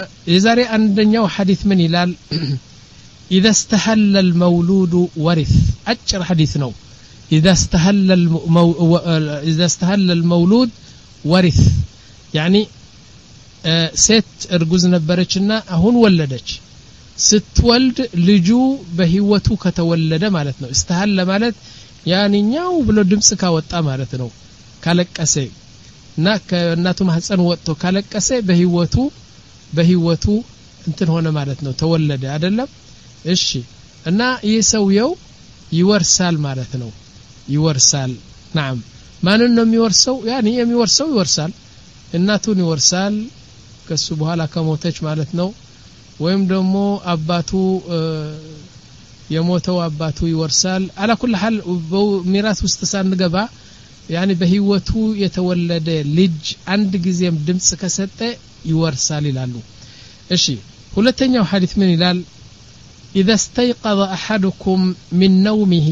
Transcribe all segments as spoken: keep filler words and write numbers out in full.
የዛሬ አንደኛው ሐዲስ ምን ይላል إذا استهل المولود ورث أجر حديث نو إذا استهل المو... إذا استهل المولود ورث يعني ست እርጉዝ ነበረችና አሁን ወለደች ስትወልድ ልጁ በህይወቱ ከተወለደ ማለት ነው استهل ማለት ያንኛው ብሎ ድምጽ ካወጣ ማለት ነው ካለቀሰ እና ከእናቱ ማህፀን ወጥቶ ካለቀሰ በህይወቱ በህይወቱ እንትን ሆነ ማለት ነው ተወለደ አይደለም እሺ እና ይሰውየው ይወርሳል ማለት ነው ይወርሳል نعم ማንን ነው የሚወርሰው ያኒ የሚወርሰው ይወርሳል እናቱን ይወርሳል ከሱ በኋላ ከሞተች ማለት ነው ወይም ደግሞ አባቱ የሞተው አባቱ ይወርሳል على كل حال ሚራስ ውስጥ ሳንገባ ያኒ በህይወቱ የተወለደ ልጅ አንድ ጊዜም ድምጽ ከሰጠ ይወርሳል ይላሉ እሺ ሁለተኛው ሐዲስ ምን ይላል إذا استيقظ أحدكم من نومه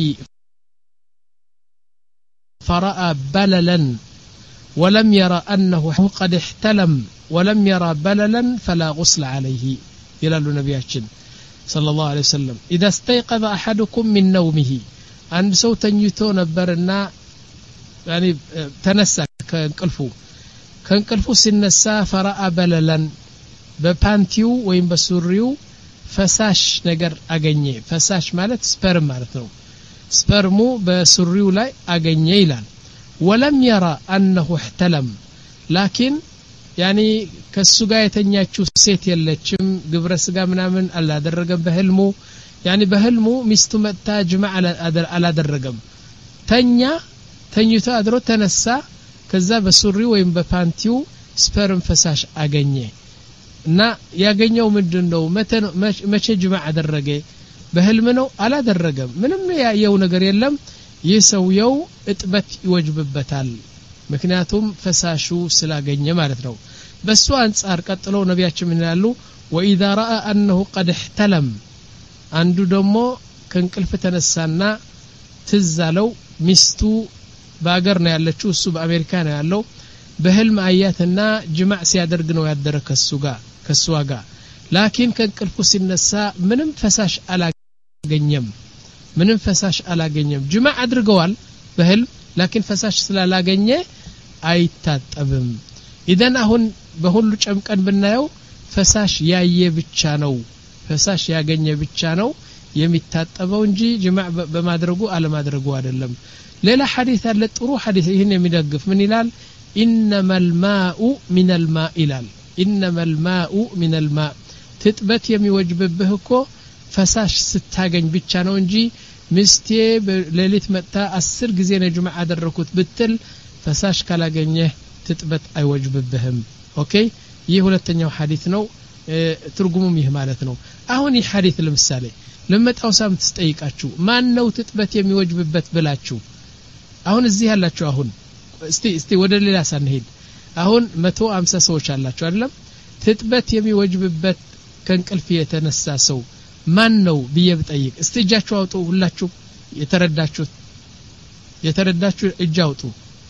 فرأى بللا ولم يرى أنه قد احتلم ولم يرى بللا فلا غسل عليه إلى النبي صلى الله عليه وسلم إذا استيقظ أحدكم من نومه عند صوت يتو نبرنا يعني تنسى كنقلفو كنقلفو سنسى فرأى بللا ببانتيو وين بسوريو ፈሳሽ ነገር አገኘ ፈሳሽ ማለት ስፐርም ማለት ነው ስፐርሙ በሱሪው ላይ አገኘ ይላል ወለም يرى انه احتلم لكن يعني ከሱ ጋር የተኛችው ሴት የለችም ግብረ ስጋ ምናምን አላደረገም በህልሙ يعني በህልሙ ሚስቱ መጣ ጅማዕ አላደረገም ተኛ ተኝቶ አድሮ ተነሳ ከዛ በሱሪው ወይም በፓንቲው ስፐርም ፈሳሽ አገኘ እና ያገኘው ምንድነው መቼ ጅማዕ አደረገ በህልም ነው አላደረገም ምንም ያየው ነገር የለም ይሰውየው እጥበት ይወጅብበታል ምክንያቱም ፈሳሹ ስላገኘ ማለት ነው በሱ አንፃር ቀጥለው ነብያችን ምን ይላሉ واذا راى انه قد احتلم አንዱ ደግሞ ከንቅልፍ ተነሳና ትዛለው ሚስቱ ባገር ነው ያለችው እሱ በአሜሪካ ነው ያለው በህልም አያትና ጅማዕ ሲያደርግ ነው ያደረከሱ ጋር ከሱዋጋ ላኪን ከንቅልፉ ሲነሳ ምንም ፈሳሽ አላገኘም ምንም ፈሳሽ አላገኘም ጅማዕ አድርገዋል በህልም ላኪን ፈሳሽ ስላላገኘ አይታጠብም ኢደን አሁን በሁሉ ጨምቀን ብናየው ፈሳሽ ያየ ብቻ ነው ፈሳሽ ያገኘ ብቻ ነው የሚታጠበው እንጂ ጅማዕ በማድረጉ አለማድረጉ አይደለም ሌላ ሐዲስ አለ ጥሩ ሐዲስ ይሄን የሚደግፍ ምን ይላል إنما الماء من الماء إلال إنما الماء من الماء تتبت يمي وجببه كو فساش ستاغن بيتشا ነው እንጂ ሚስቴ ለሊት መጣ አስር ጊዜ ነው ጁማዓ አደረኩት ብትል ፈሳሽ ካላገኘ ትጥበት አይወጅብብህም ኦኬ ይህ ሁለተኛው ሐዲስ ነው ትርጉሙም ይህ ማለት ነው አሁን ይህ ሐዲስ ለምሳሌ ለመጣው ሳምንት ተጠይቃችሁ ማን ነው ትጥበት የሚወጅብበት ብላችሁ አሁን እዚህ ያላችሁ አሁን እስቲ እስቲ ወደ ሌላ ሳንሄድ አሁን መቶ ሃምሳ ሰዎች አላችሁ አይደለም ትጥበት የሚወጅብበት ከንቅልፍ የተነሳ ሰው ማን ነው ብዬ ብጠይቅ እስቲ እጃችሁ አውጡ ሁላችሁ የተረዳችሁ የተረዳችሁ እጅ አውጡ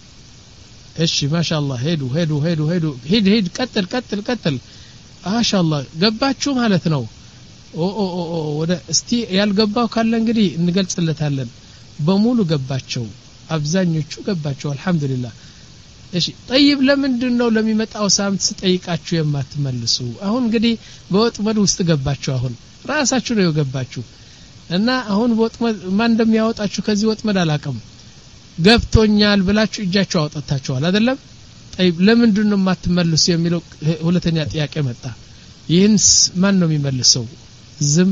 እሺ ማሻአላህ ሄዱ ሄዱ ሄዱ ሄዱ ሂድ ሂድ ቀጥል ቀጥል ቀጥል ማሻአላህ ገባችሁ ማለት ነው ኦ ኦ ኦ ወደ እስቲ ያልገባው ካለ እንግዲህ እንገልጽለታለን በሙሉ ገባቸው አብዛኞቹ ገባቸው አልহামዱሊላህ እሺ طيب ለምንድነው ለሚመጣው ሳምንት ስጠይቃችሁ የማትመልሱ አሁን እንግዲህ በወጥመድ ውስጥ ገባችሁ አሁን ራሳችሁ ነው የገባችሁ እና አሁን በወጥመድ ማን እንደሚያወጣችሁ ከዚህ ወጥመድ አላቀም ገብቶኛል ብላችሁ እጃችሁ አወጣታችኋል አይደለም طيب ለምንድነው የማትመልሱ የሚለው ሁለተኛ ጥያቄ መጣ ይህንስ ማን ነው የሚመልሰው ዝም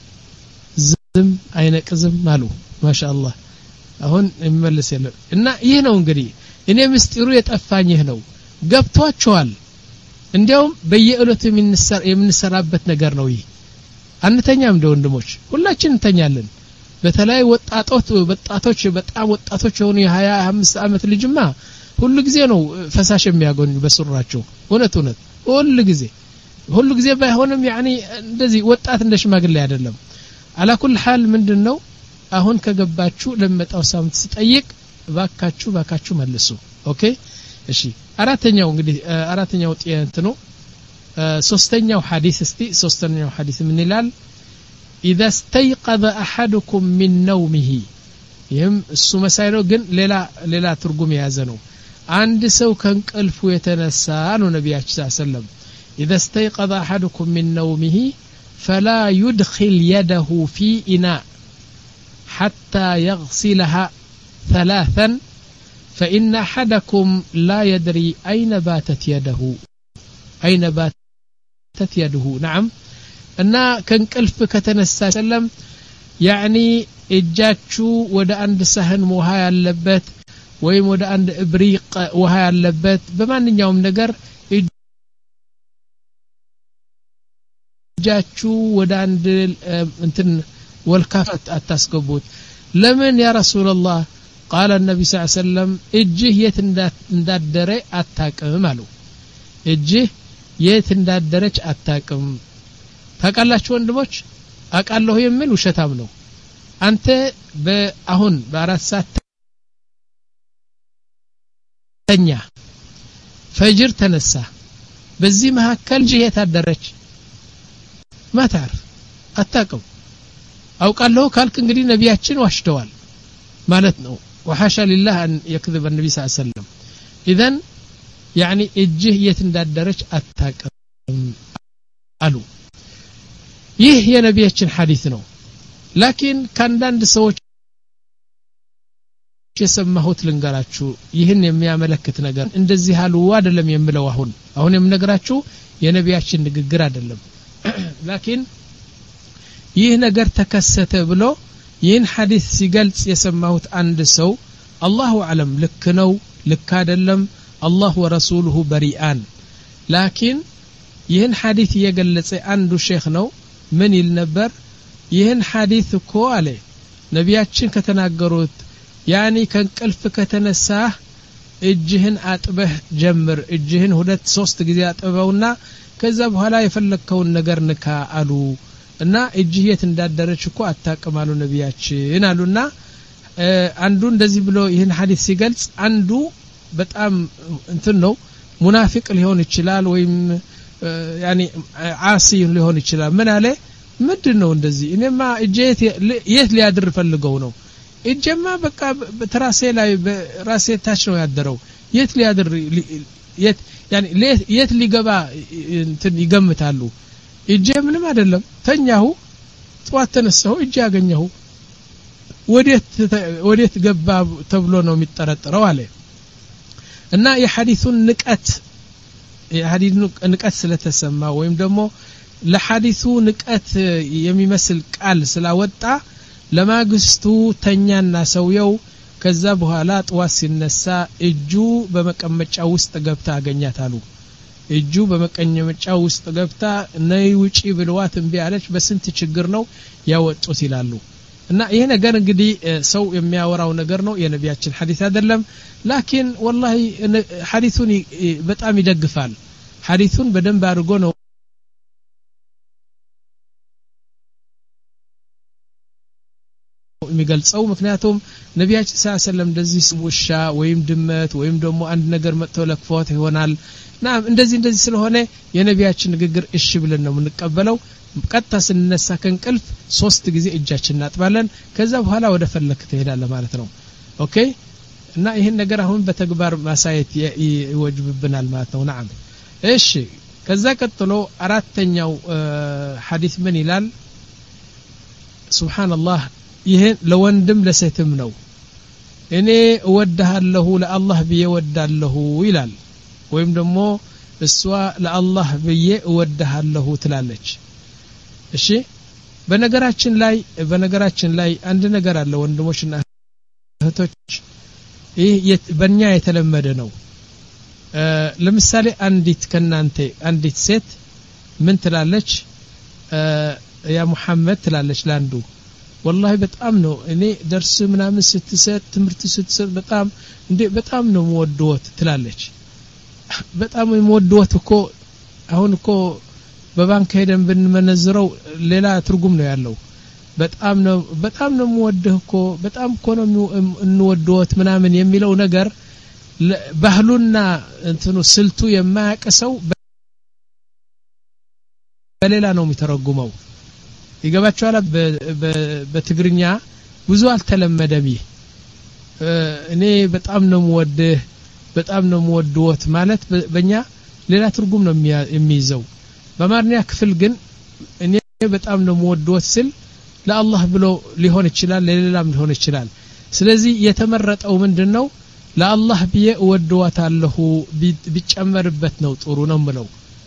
ዝም አይነቅዝም ማሉ ማሻአላህ አሁን የሚመልስ የለም እና ይሄ ነው እንግዲህ እኔ ምስጢሩ የጠፋኝ ይሄ ነው ገብቷቸዋል እንዲያውም በየእለቱ የምንሰራበት ነገር ነው ይሄ አንተኛም እንደ ወንድሞች ሁላችን እንተኛለን በተለይ ወጣቶች ወጣቶች በጣም ወጣቶች የሆኑ የ20 25 አመት ልጅማ ሁሉ ጊዜ ነው ፈሳሽ የሚያገኙ በሱራቸው እውነት እውነት ሁሉ ጊዜ ሁሉ ጊዜ ባይሆንም يعني እንደዚህ ወጣት እንደ ሽማግሌ አይደለም على كل حال ምንድነው አሁን ከገባችሁ ለመጣው ሳምንት ስጠይቅ ባካችሁ ባካችሁ መልሱ ኦኬ እሺ አራተኛው እንግዲህ አራተኛው ጥያቄ ነው ሶስተኛው ሐዲስ እስቲ ሶስተኛው ሐዲስ ምን ይላል اذا استيقظ احدكم من نومه ይህም እሱ መሳይ ነው ግን ሌላ ሌላ ትርጉም የያዘ ነው አንድ ሰው ከእንቅልፉ የተነሳ ነው ነብያችን ሰለላሁ ዐለይሂ ወሰለም اذا استيقظ احدكم من نومه فلا يدخل يده في إناء حتى يغسلها ثلاثا فإن أحدكم لا يدري أين باتت يده أين باتت يده نعم أن كنقلف كتنسى سلم يعني እጃችሁ ወደ አንድ ሳህን ውሃ ያለበት ወይም ወደ አንድ እብሪቅ ውሃ ያለበት በማንኛውም ነገር እጃችሁ ወደ አንድ እንትን ወልካፋት አታስገቡት ለምን ያ ረሱላህ قال النبي صلى الله عليه وسلم እጅህ የት እንዳደረ አታቅም አሉ እጅህ የት እንዳደረች አታቅም ታቃላችሁ ወንድሞች አቃለሁ የሚል ውሸታም ነው አንተ በአሁን በአራት ሰዓት ተኛ ፈጅር ተነሳ በዚህ መሐከል እጅህ የት አደረች ማታር አታቅም አውቃለሁ ካልክ እንግዲህ ነብያችን ዋሽተዋል ማለት ነው وحاشا لله أن يكذب النبي صلى الله عليه وسلم إذن يعني እጅህ የት እንዳደረች አታቅም አሉ ይህ የነብያችን ሐዲስ ነው لكن ከአንዳንድ ሰዎች የሰማሁት ልንገራችሁ ይህን የሚያመለክት ነገር እንደዚህ አሉ አይደለም የምለው አሁን አሁን የምነግራችሁ የነብያችን ንግግር አይደለም لكن ይህ ነገር ተከሰተ ብሎ ይህን ሐዲስ ሲገልጽ የሰማሁት አንድ ሰው አላሁ አለም ልክ ነው ልክ አይደለም አላህ ወረሱሉሁ በሪአን لكن ይህን ሐዲስ የገለጸ አንዱ ሼክ ነው ምን ይል ነበር ይህን ሐዲስ እኮ አለ ነብያችን ከተናገሩት ያኒ ከንቅልፍ ከተነሳ እጅህን አጥበህ ጀምር እጅህን ሁለት ሶስት ጊዜ አጥበውና ከዛ በኋላ የፈለከውን ነገር ንካ አሉ እና እጅህ የት እንዳደረች እኮ አታቀማሉ ነብያችን አሉና አንዱ እንደዚህ ብሎ ይህን ሐዲስ ሲገልጽ አንዱ በጣም እንትን ነው ሙናፊቅ ሊሆን ይችላል ወይም ያኒ ዓሲ ሊሆን ይችላል ምን አለ ምንድነው እንደዚህ እኔማ እጄት የት ሊያድር ፈልገው ነው እጀማ በቃ በትራሴ ላይ በራሴ ታች ነው ያደረው የት ሊያድር የት ያኒ የት ሊገባ እንትን ይገምታሉ እጄ ምንም አይደለም ተኛሁ ጧት ተነሳሁ እጄ ያገኘሁ ወዴት ወዴት ገባ ተብሎ ነው የሚጠረጠረው አለ እና የሐዲሱን ንቀት የሐዲሱን ንቀት ስለተሰማ ወይም ደግሞ ለሐዲሱ ንቀት የሚመስል ቃል ስላወጣ ለማግስቱ ተኛና ሰውየው ከዛ በኋላ ጧት ሲነሳ እጁ በመቀመጫ ውስጥ ገብታ አገኛታሉ እጁ በመቀመጫ ውስጥ ገብታ ነይ ውጪ ብለዋት እንቢ አለች በስንት ችግር ነው ያወጡት ይላሉ እና ይሄ ነገር እንግዲህ ሰው የሚያወራው ነገር ነው የነብያችን ሐዲስ አይደለም لكن والله ሐዲሱን በጣም ይደግፋል ሐዲሱን በደንብ አድርጎ ነው የሚገልጸው ምክንያቱም ነብያችን ሰለላሁ ዐለይሂ ወሰለም እንደዚህ ውሻ ወይም ድመት ወይም ደግሞ አንድ ነገር መጥቶ ለክፎት ይሆናል ና እንደዚህ እንደዚህ ስለሆነ የነብያችን ንግግር እሺ ብለን ነው የምንቀበለው ቀጥታ ስንነሳ ከንቅልፍ ሶስት ጊዜ እጃችን እናጥባለን ከዛ በኋላ ወደ ፈለክ ትሄዳለህ ማለት ነው ኦኬ እና ይሄን ነገር አሁን በተግባር ማሳየት ይወጅብብናል ማለት ነው نعم እሺ ከዛ ቀጥሎ አራተኛው ሐዲስ ምን ይላል ሱብሃንአላህ ይሄ ለወንድም ለሴትም ነው እኔ እወድሃለሁ ለአላህ ብዬ እወዳለሁ ይላል ወይም ደግሞ እሷ ለአላህ ብዬ እወድሃለሁ ትላለች እሺ በነገራችን ላይ በነገራችን ላይ አንድ ነገር አለ ወንድሞችና እህቶች ይህ በእኛ የተለመደ ነው ለምሳሌ አንዲት ከናንተ አንዲት ሴት ምን ትላለች ያ መሐመድ ትላለች ላንዱ والله በጣም ነው እኔ ደርስ ምናምን ስትሰጥ ትምርት ስትሰጥ በጣም እንዴ በጣም ነው ወዶት ትላለች በጣም ወዶት እኮ አሁን እኮ በባንክ ሄደን ብንመነዝረው ሌላ ትርጉም ነው ያለው በጣም ነው በጣም ነው ወደህ እኮ በጣም እኮ ነው እንወዶት ምናምን የሚለው ነገር ባህሉና እንትኑ ስልቱ የማያቀሰው በሌላ ነው የሚተረጉመው ይገባቸዋል በትግርኛ ብዙ አልተለመደም ይሄ እኔ በጣም ነው ወደህ በጣም ነው ወደውት ማለት በእኛ ሌላ ትርጉም ነው የሚይዘው በማርኛ ክፍል ግን እኔ በጣም ነው ወደውት ስል ለአላህ ብሎ ሊሆን ይችላል ለሌላም ሊሆን ይችላል ስለዚህ የተመረጠው ምንድነው ለአላህ ብዬ ወደዋታለሁ ቢጨመርበት ነው ጥሩ ነው ምለው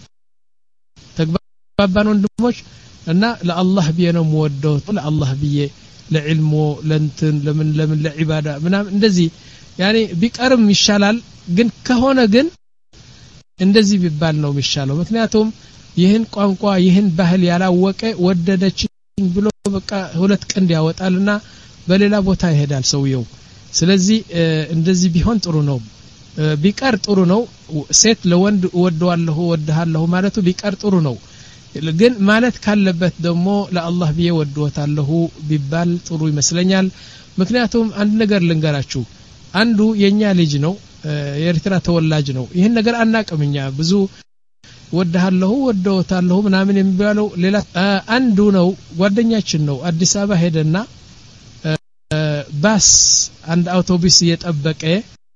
ተግባባን ወንድሞች እና ለአላህ ብዬ ነው ወደው ለአላህ ብዬ ለዕልሙ ለንትን ለምን ለምን ለዒባዳ ምናም እንደዚህ ያኔ ቢቀርም ይሻላል ግን ከሆነ ግን እንደዚህ ቢባል ነው የሚሻለው ምክንያቱም ይህን ቋንቋ ይህን ባህል ያላወቀ ወደደችኝ ብሎ በቃ ሁለት ቀን ያወጣልና በሌላ ቦታ ይሄዳል ሰውየው ስለዚህ እንደዚህ ቢሆን ጥሩ ነው ቢቀር ጥሩ ነው ሴት ለወንድ ወደዋለሁ ወደሃለሁ ማለቱ ቢቀር ጥሩ ነው ግን ማለት ካለበት ደግሞ ለአላህ ብዬ ወደውታለሁ ቢባል ጥሩ ይመስለኛል ምክንያቱም አንድ ነገር ልንገራችሁ አንዱ የኛ ልጅ ነው የኤርትራ ተወላጅ ነው ይሄን ነገር አናቀምኛ ብዙ ወደሃለሁ ወደውታለሁ ምናምን የሚባለው ሌላ አንዱ ነው ጓደኛችን ነው አዲስ አበባ ሄደና ባስ አንድ አውቶቡስ እየጠበቀ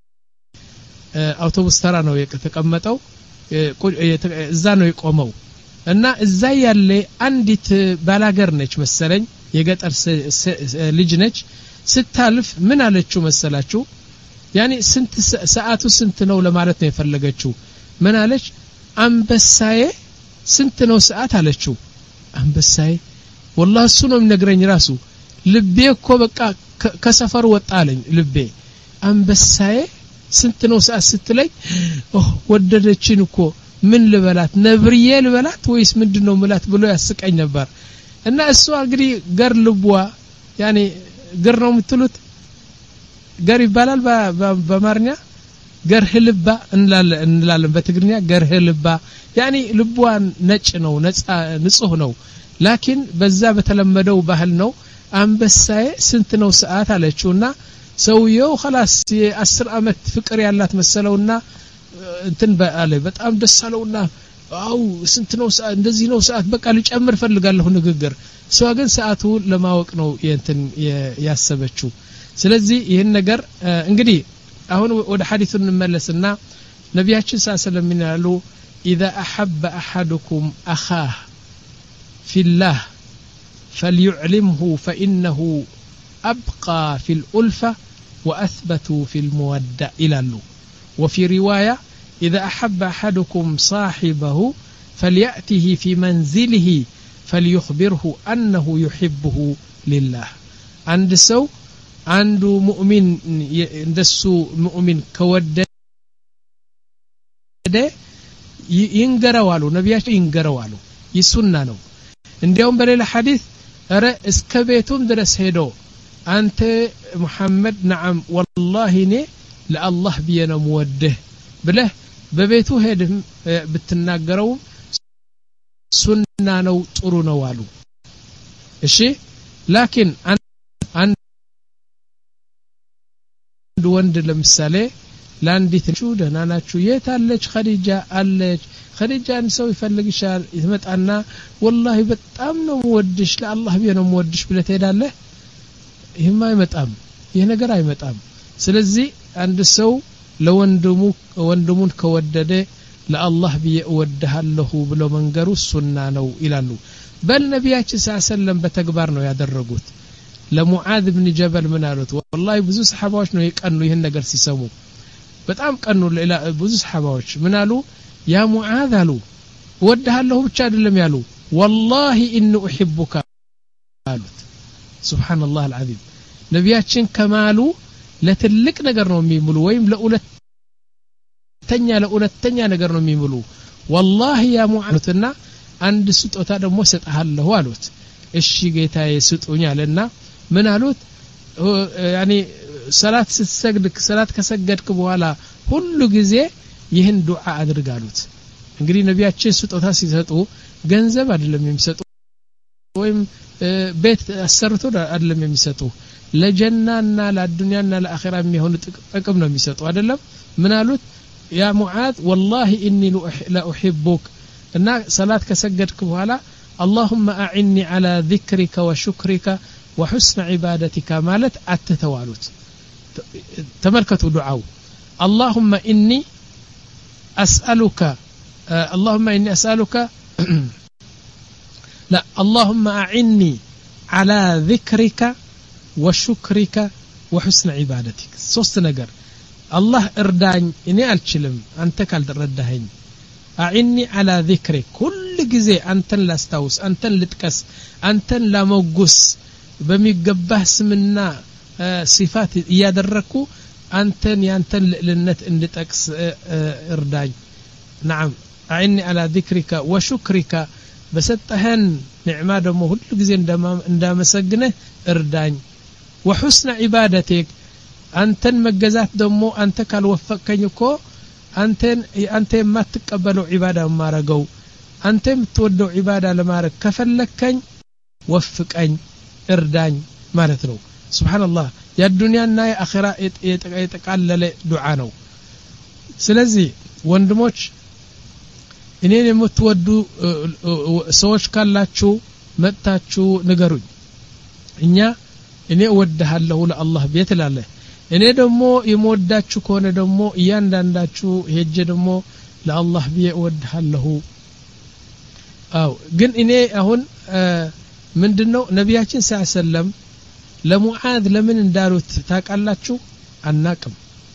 አውቶቡስ ተራ ነው የተቀመጠው እዛ ነው የቆመው እና እዛ ያለ አንዲት ባላገር ነች መሰለኝ የገጠር ልጅ ነች ስታልፍ ምን አለችው መሰላችሁ ያኒ ስንት ሰዓቱ ስንት ነው ለማለት ነው የፈለገችው ምን አለች አንበሳዬ ስንት ነው ሰዓት አለችው አንበሳዬ والله እሱ ነው የሚነግረኝ ራሱ ልቤ እኮ በቃ ከሰፈር ወጣለኝ ልቤ አንበሳዬ ስንት ነው ሰዓት ስትለኝ ኦ ወደደችን እኮ ምን ልበላት ነብርዬ ልበላት ወይስ ምንድነው ምላት ብሎ ያስቀኝ ነበር እና እሱ እንግዲህ ገር ልቧ ያኔ ገር ነው የምትሉት ገር ይባላል በማርኛ ገር ህልባ እንላለን እንላለን በትግርኛ ገር ህልባ ያኔ ልቧ ነጭ ነው ነፃ ንጹህ ነው ላኪን በዛ በተለመደው ባህል ነው አንበሳዬ ስንት ነው ሰዓት አለችውና ሰውየው خلاص የ10 አመት ፍቅር ያላት መሰለውና እንትን ባለ በጣም ደሳለውና አው ስንት ነው ሰዓት እንደዚህ ነው ሰዓት በቃ ልጨምር ፈልጋለሁ ንግግር ሰው ግን ሰዓቱ ለማወቅ ነው እንትን ያሰበችው ስለዚህ ይሄን ነገር እንግዲህ አሁን ወደ ሐዲሱ እንመለስና ነብያችን ሰለላሁ ዐለይሂ ወሰለም اذا احب احدكم اخاه في الله فليعلمه فانه ابقى في الالفه واثبت في الموده الى له وفي روايه اذا احب احدكم صاحبه فليأته في منزله فليخبره انه يحبه لله عند سو عند مؤمن እንደሱ ሙእሚን ከወደደ ይንገረዋሉ ነብያችን ይንገረዋሉ ይሱና ነው እንዲያውም በሌላ ሐዲስ አረ እስከ ቤቱም ድረስ ሄዶ አንተ መሐመድ ነዓም والله እኔ ለአላህ ብዬ ነው ወደህ ብለህ በቤቱ ሄድም ብትናገረው ሱና ነው ጥሩ ነው አሉ እሺ ላኪን አንድ ወንድ ለምሳሌ ላንዲት ቹ ደህና ናችሁ የታለች ኸዲጃ አለች ኸዲጃን ሰው ይፈልግሻል ይመጣና والله በጣም ነው ወድሽ ለአላህ ብዬ ነው ወድሽ ብለህ ትሄዳለህ ይሄማ አይመጣም ይሄ ነገር አይመጣም ስለዚህ አንድ ሰው ለወንድሙ ወንድሙን ከወደደ ለአላህ ብዬ እወድሃለሁ ብሎ መንገሩ ሱና ነው ይላሉ በነቢያችን ሰለላሁ በተግባር ነው ያደረጉት ለሙዓዝ ኢብኑ ጀበል ምን አሉት والله ብዙ ሰሃባዎች ነው የቀኑ ይሄን ነገር ሲሰሙ በጣም ቀኑ ብዙ ሰሃባዎች ምን አሉ ያ ሙዓዝ አሉ ወድሃለሁ ብቻ አይደለም ያሉ والله ان احبك አሉት ሱብሃንአላህ አልዓዚም ነቢያችን ከማሉ ለትልቅ ነገር ነው የሚምሉ ወይም ለሁለተኛ ለሁለተኛ ነገር ነው የሚምሉ والله ያ ሙዓዝና አንድ ስጦታ ደግሞ ሰጣለሁ አሉት እሺ ጌታዬ ስጡኝ አለና ምን አሉት ያኒ ሰላት ስትሰግድ ሰላት ከሰገድክ በኋላ ሁሉ ጊዜ ይህን ዱዓ አድርግ አሉት እንግዲህ ነቢያችን ስጦታ ሲሰጡ ገንዘብ አይደለም የሚሰጡ ወይም ቤት አሰርቶ አይደለም የሚሰጡ ለጀናና ለዱንያና ለአኺራ የሚሆን ጥቅም ነው የሚሰጡ አይደለም ምን አሉት ያ ሙዓዝ والله اني لا احبك እና ሰላት ከሰገድክ በኋላ اللهم اعني على ذكرك وشكرك وحسن عبادتك ማለት አትተዋሉት ተመልከቱ ዱዓው اللهم اني اسالك اللهم اني اسالك لا اللهم اعني على ذكرك وشكرك وحسن عبادتك ሶስት ነገር الله እርዳኝ እኔ አልችልም አንተ ካልረዳኸኝ اعني على ذكرك كل ጊዜ አንተን ላስታውስ አንተን ልጥቀስ አንተን ላሞግስ በሚገባህ ስምና ሲፋት ያደረኩ አንተን ያንተን ልዕልነት እንድጠቅስ እርዳኝ نعم اعني على ذكرك وشكرك በሰጠህን ኒዕማ ደግሞ ሁሉ ጊዜ እንዳመሰግነህ እርዳኝ وحسن عبادتك አንተን መገዛት ደግሞ አንተ ካልወፈቀኝ እኮ አንተን አንተ የማትቀበለው ዒባዳ ማረገው አንተ የምትወደው ዒባዳ ለማረግ ከፈለከኝ ወፍቀኝ እርዳኝ ማለት ነው ሱብሃንአላህ የዱንያና የአኺራ የተቃለለ ዱዓ ነው ስለዚህ ወንድሞች እኔን የምትወዱ ሰዎች ካላችሁ መጣችሁ ንገሩኝ እኛ እኔ እወድሃለሁ ለአላህ ቤት ላለ እኔ ደግሞ የምወዳችሁ ከሆነ ደግሞ እያንዳንዳችሁ ሄጄ ደግሞ ለአላህ ብዬ እወድሃለሁ አው ግን እኔ አሁን ምንድነው ነብያችን ሰለላሁ ለሙዓዝ ለምን እንዳሉት ታቃላችሁ አናቅም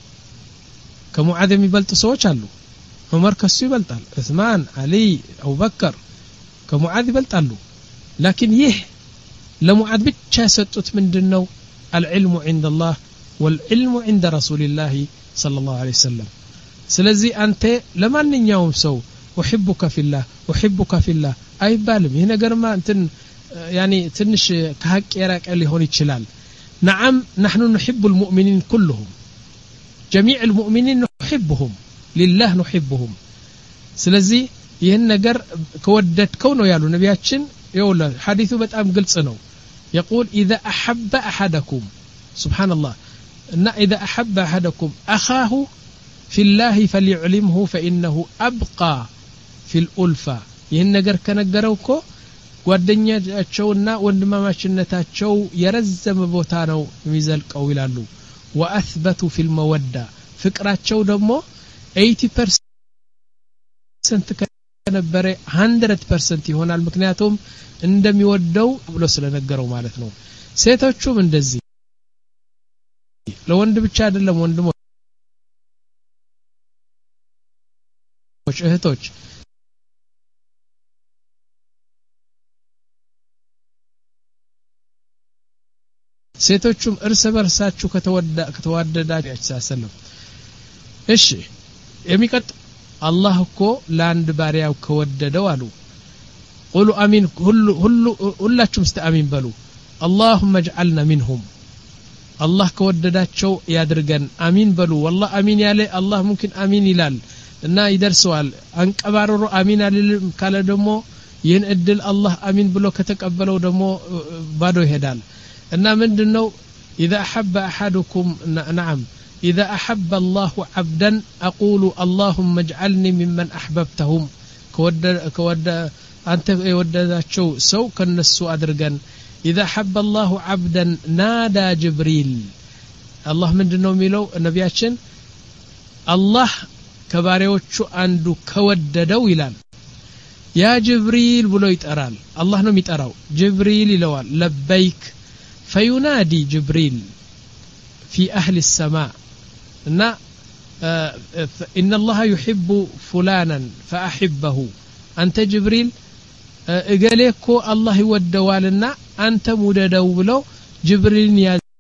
ከሙዓዝ የሚበልጡ ሰዎች አሉ ዑመር ከሱ ይበልጣል ዑስማን አሊ አቡበከር ከሙዓዝ ይበልጣሉ لكن ይህ ለሙዓዝ ብቻ ሰጡት ምንድነው العلم عند الله والعلم عند رسول الله صلى الله عليه وسلم ስለዚህ አንተ ለማንኛውም ሰው احبك في الله احبك في الله አይባልም ይሄ ነገርማ እንትን يعني ትንሽ ከሐቅ የራቀ ሊሆን ይችላል نعم نحن نحب المؤمنين كلهم جميع المؤمنين نحبهم لله نحبهم ስለዚህ ይሄን ነገር ከወደድከው ነው ያሉ ነብያችን ይውላ ሐዲሱ በጣም ግልጽ ነው يقول اذا احب احدكم سبحان الله ان اذا احب احدكم اخاه في الله فليعلمه فانه ابقى في الالفه ይሄን ነገር ከነገረውኮ ጓደኛቸውና ወንድማማችነታቸው የረዘመ ቦታ ነው የሚዘልቀው ይላሉ واثبتوا في الموده ፍቅራቸው ደግሞ eighty percent ከነበረ one hundred percent ይሆናል ምክንያቱም እንደሚወደው ብሎ ስለነገረው ማለት ነው ሴቶቹም እንደዚህ ለወንድ ብቻ አይደለም ወንድሞች እህቶች ሴቶቹም እርስ በርሳችሁ ከተወዳ ከተዋደዳችሁ ሰለም እሺ የሚቀጥ አላህ እኮ ለአንድ ባሪያው ከወደደው አሉ ቁሉ አሚን ሁሉ ሁሉ ሁላችሁም እስቲ አሚን በሉ اللهم اجعلنا منهم الله ከወደዳቸው ያድርገን አሚን በሉ والله አሚን ያለ አላህ ممكن አሚን ይላል እና ይደርሰዋል አንቀባረሩ አሚን አልልም ካለ ደግሞ ይህን እድል አላህ አሚን ብሎ ከተቀበለው ደግሞ ባዶ ይሄዳል እና ምንድነው اذا احب احدكم نعم اذا احب الله عبدا اقول اللهم اجعلني ممن احببتهم كود كود انت يودዳቸው ሰው ከነሱ አድርገን اذا احب الله عبدا نادى جبريل الله ምንድነው የሚለው ነብያችን አላህ ከባሪያዎቹ አንዱ ከወደደው ይላል ያ ጅብሪል ብሎ ይጠራል አላህ ነው የሚጠራው ጅብሪል ይለዋል ለበይክ فينادي جبريل في أهل السماء إن إن الله يحب فلانا فأحبه أنت جبريل قاليكو الله يودوالنا أنت مددو بلو جبريل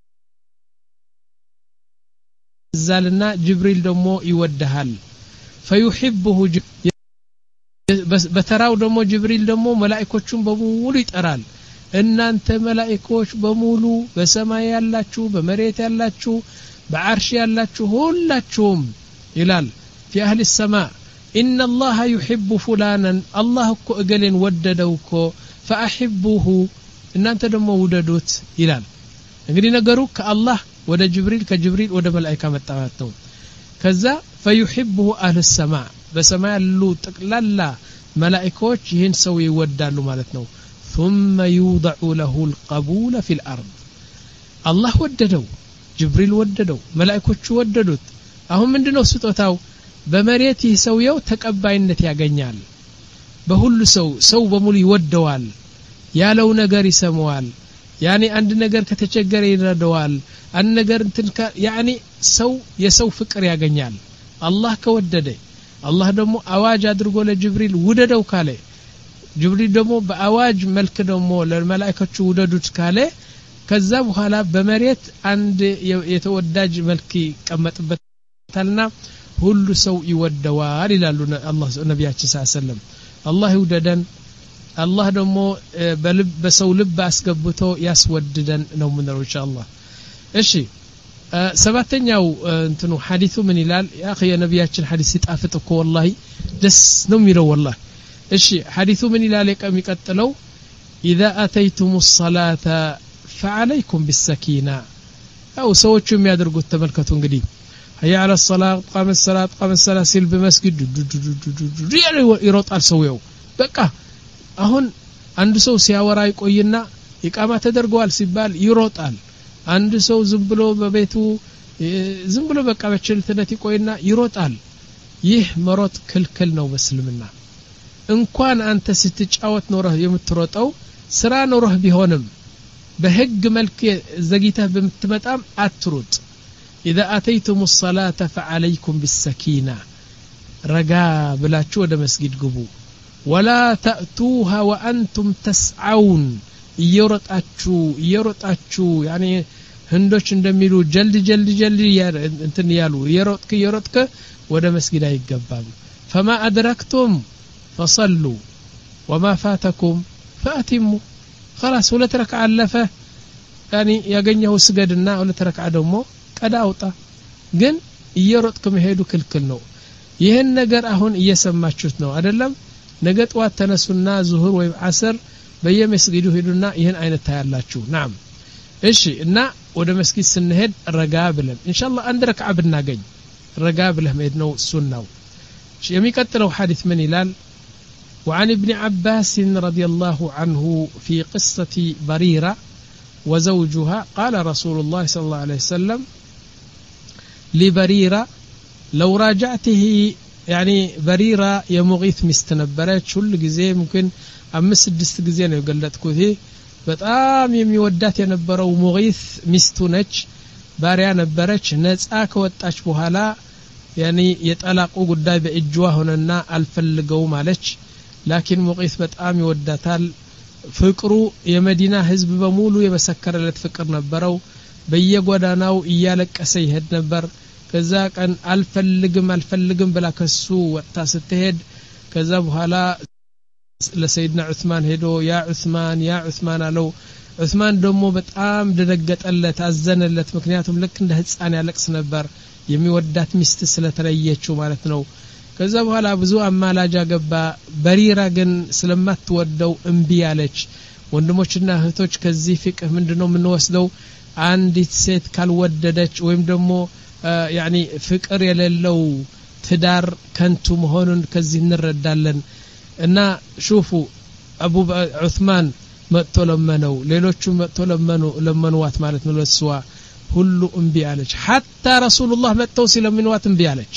يزالنا جبريل دمو يودهال فيحبه بس بتراو دمو جبريل دمو ملائكوچون بمولو يطرال እናንተ መላእክቶች በሙሉ በሰማይ ያላችሁ በመሬት ያላችሁ በአርሽ ያላችሁ ሁላችሁም ይላል في اهل السماء ان الله يحب فلانا الله እኮ እገሌን ወደደው እኮ فاحبوه እናንተ ደግሞ ውደዱት ይላል እንግዲህ ነገሩ ከአላህ ወደ ጅብሪል ከጅብሪል ወደ መላእክታ መጣጣው ከዛ فيحبه اهل السماء በሰማይ ያሉ ጥቅላላ መላእክቶች ይህን ሰው ይወዳሉ ማለት ነው ثم يوضع له القبول في الأرض الله ወደደው ጅብሪል ወደደው መላእክቶች ወደዱት አሁን ምንድነው ስጦታው በመሬት ይህ ሰውየው ተቀባይነት ያገኛል በሁሉ ሰው ሰው በሙሉ ይወደዋል ያለው ነገር ይሰማዋል ያኒ አንድ ነገር ከተቸገረ ይረዳዋል አንድ ነገር እንትን ያኒ ሰው የሰው ፍቅር ያገኛል አላህ ከወደደ አላህ ደግሞ አዋጅ አድርጎ ለጅብሪል ውደደው ካለ ጅብሪል ደግሞ በአዋጅ መልክ ደግሞ ለመላእክቶቹ ውደዱት ካለ ከዛ በኋላ በመሬት አንድ የተወዳጅ መልክ ይቀመጥበታልና ሁሉ ሰው ይወደዋል ይላሉ አላህ ነብያችን ሰለላሁ ዐለይሂ ወሰለም አላህ ይውደደን አላህ ደግሞ በልብ በሰው ልብ አስገብቶ ያስወድደን ነው ምንለው ኢንሻአላህ እሺ ሰባተኛው እንትኑ ሐዲሱ ምን ይላል ያ اخي የነብያችን ሐዲስ ሲጣፍጥ እኮ والله ደስ ነው የሚለው والله እሺ ሐዲሱ ምን ይላል የሚቀጥለው اذا اتيتم الصلاه فعليكم بالسكينه አው ሰዎቹ የሚያደርጉት ተመልከቱ እንግዲህ هيا على الصلاه قام الصلاه قام الصلاه ሲል በመስጊድ ይሮጣል ሰውየው በቃ አሁን አንድ ሰው ሲያወራ ይቆይና ኢቃማ ተደርጓል ሲባል ይሮጣል አንድ ሰው ዝም ብሎ በቤቱ ዝም ብሎ በቃ በችልተነት ይቆይና ይሮጣል ይህ መሮጥ ክልክል ነው በእስልምና እንኳን አንተ ስትጫወት ኖረህ የምትሮጠው ስራ ኖረህ ቢሆንም በህግ መልክ ዘግይተህ በምትመጣም አትሩጥ اذا اتيتم الصلاه فعليكم بالسكينه رجا بلاچو ወደ መስጊድ ግቡ ولا تأتوها وأنتم تسعون يرطاچو يرطاچو يعني ህንዶች እንደሚሉ ጀልድ ጀልድ ጀልድ እንትን ያሉ يرطك يرطك ወደ መስጊድ አይገባም فما أدركتم فصلوا وما فاتكم فأتموا خلاص ሁለት ረክዓ አለፈ يعني ያገኘው ስገድና ሁለት ረክዓ ደግሞ ቀዳ አውጣ ግን يرطك መሄዱ ክልክል ነው ይሄን ነገር አሁን እየሰማችሁት ነው አይደለም ነገ ጧት ተነሱና ዙሁር ወይ ዓስር በየመስጊዱ ሄዱና ይሄን አይነት ታያላችሁ ናም እሺ እና ወደ መስጊድ ስንሄድ ረጋ ብለን ኢንሻአላህ አንድ ረክዓ ብናገኝ ረጋ ብለን መሄድ ነው ሱናው የሚቀጥለው ሐዲስ ምን ይላል وعن ابن عباس رضي الله عنه في قصة بريرة وزوجها قال رسول الله صلى الله عليه وسلم لبريرة لو راجعته يعني بريرة يمغيث مستنبرات كل ጊዜ ممكن አምስት ስድስት ጊዜ ነው የገለጥኩት በጣም የሚወዳት የነበረው ሙጊት ሚስቱ ነች ባሪያ ነበረች ነፃ ከወጣች በኋላ يعني የጠላቁ ጉዳይ በእጇ ሆነና አልፈልገው ማለች ላኪን ሙጊት በጣም ይወዳታል ፍቅሩ የመዲና ህዝብ በሙሉ የመሰከረለት ፍቅር ነበረው በየጎዳናው እያለቀሰ ይሄድ ነበር ከዛ ቀን አልፈልግም አልፈልግም ብላ ከሱ ወጣ ስትሄድ ከዛ በኋላ ለሰይድና ዑስማን ሄዶ ያ ዑስማን ያ ዑስማን አለው ዑስማን ደግሞ በጣም ደነገጠለት አዘነለት ምክንያቱም ልክ እንደ ህፃን ያለቅስ ነበር የሚወዳት ሚስት ስለተለየችው ማለት ነው ከዛ በኋላ ብዙ አማላጃ ገባ በሪራ ግን ስለማትወደው እንቢ ያለች ወንድሞችና እህቶች ከዚህ ፍቅህ ምንድነው የምንወስደው አንዲት ሴት ካልወደደች ወይም ደግሞ يعني ፍቅር የሌለው ትዳር ከንቱ መሆኑን ከዚህ እንረዳለን እና شوفوا ابو عثمان መጥቶ ለመነው ሌሎቹ መጥቶ ለመኑ ለመኑዋት ማለት ነው ለሷ ሁሉ እንቢ አለች حتى رسول الله መጥተው ሲለምኑዋት እንቢ አለች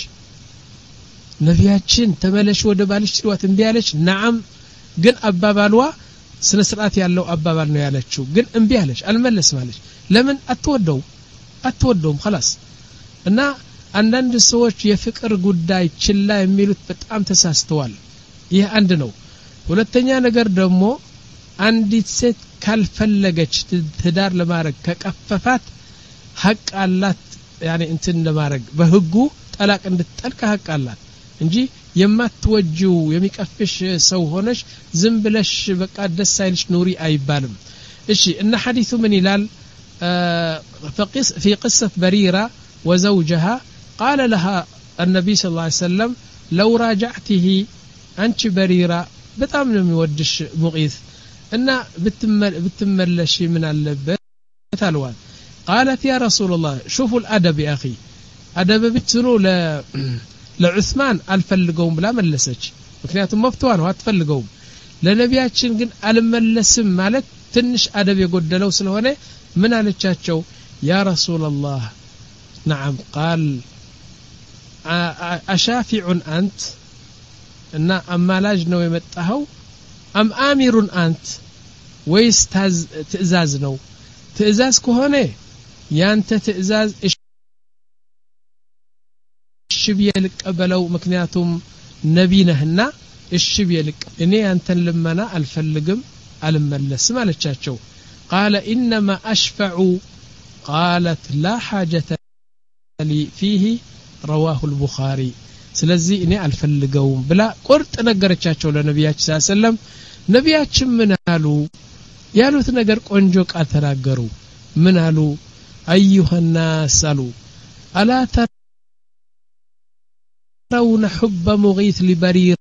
ነቢያችን ተመለሽ ወደ ባልሽ ሲሏት እንቢ አለች نعم ግን አባባልዋ ስነ ስርዓት ያለው አባባል ነው ያለችው ግን እንቢ አለች አልመለስ ማለች ለምን አትወደው አትወደውም خلاص እና አንዳንድ ሰዎች የፍቅር ጉዳይ ችላ የሚሉት በጣም ተሳስተዋል ይህ አንድ ነው ሁለተኛ ነገር ደግሞ አንዲት ሴት ካልፈለገች ትዳር ለማድረግ ከቀፈፋት ሐቅ አላት يعني እንትን ለማድረግ በህጉ ጠላቅ እንድትጠልቅ ሐቅ አላት እንጂ የማትወጂው የሚቀፍሽ ሰው ሆነሽ ዝም ብለሽ በቃ ደስ አይልሽ ኑሪ አይባልም እሺ እና ሐዲሱ ምን ይላል فقس في قصة بريرة وزوجها قال لها النبي صلى الله عليه وسلم لو راجعته أنت بريرة بتام لم يودش مغيث إن بتمل بتملشي من اللبة تلوان قالت يا رسول الله شوفوا الأدب يا أخي أدب بتنو ل لعثمان الفلقوم بلا ملسج ምክንያቱም መፍትዋ ነው አትፈልገውም ለነቢያችን ግን አልመለስም ማለት ትንሽ አደብ የጎደለው ስለሆነ ምን አለቻቸው ያ ረሱላህ نعم قال أشافع أنت إن أمالاج نو يمتهو أم آمر أنت ويس تأزاز نو تأزاز كهونه يانت تأزاز الشبيه لك أبلو مكنياتهم نبينهنا الشبيه لك إني أنت لمنا الفلقم الملس ما لتشاتشو قال إنما أشفع قالت لا حاجة لي فيه رواه البخاري ስለዚህ እኔ አልፈልገውም ብላ ቁርጥ ነገረቻቸው ለነቢያችን ሰለላሁ ዐለይሂ ወሰለም ነቢያችን ምን አሉ ያሉት ነገር ቆንጆ ቃል ተናገሩ ምን አሉ አዩሃ الناس አሉ አላ ተራውን حب مغيث لبرير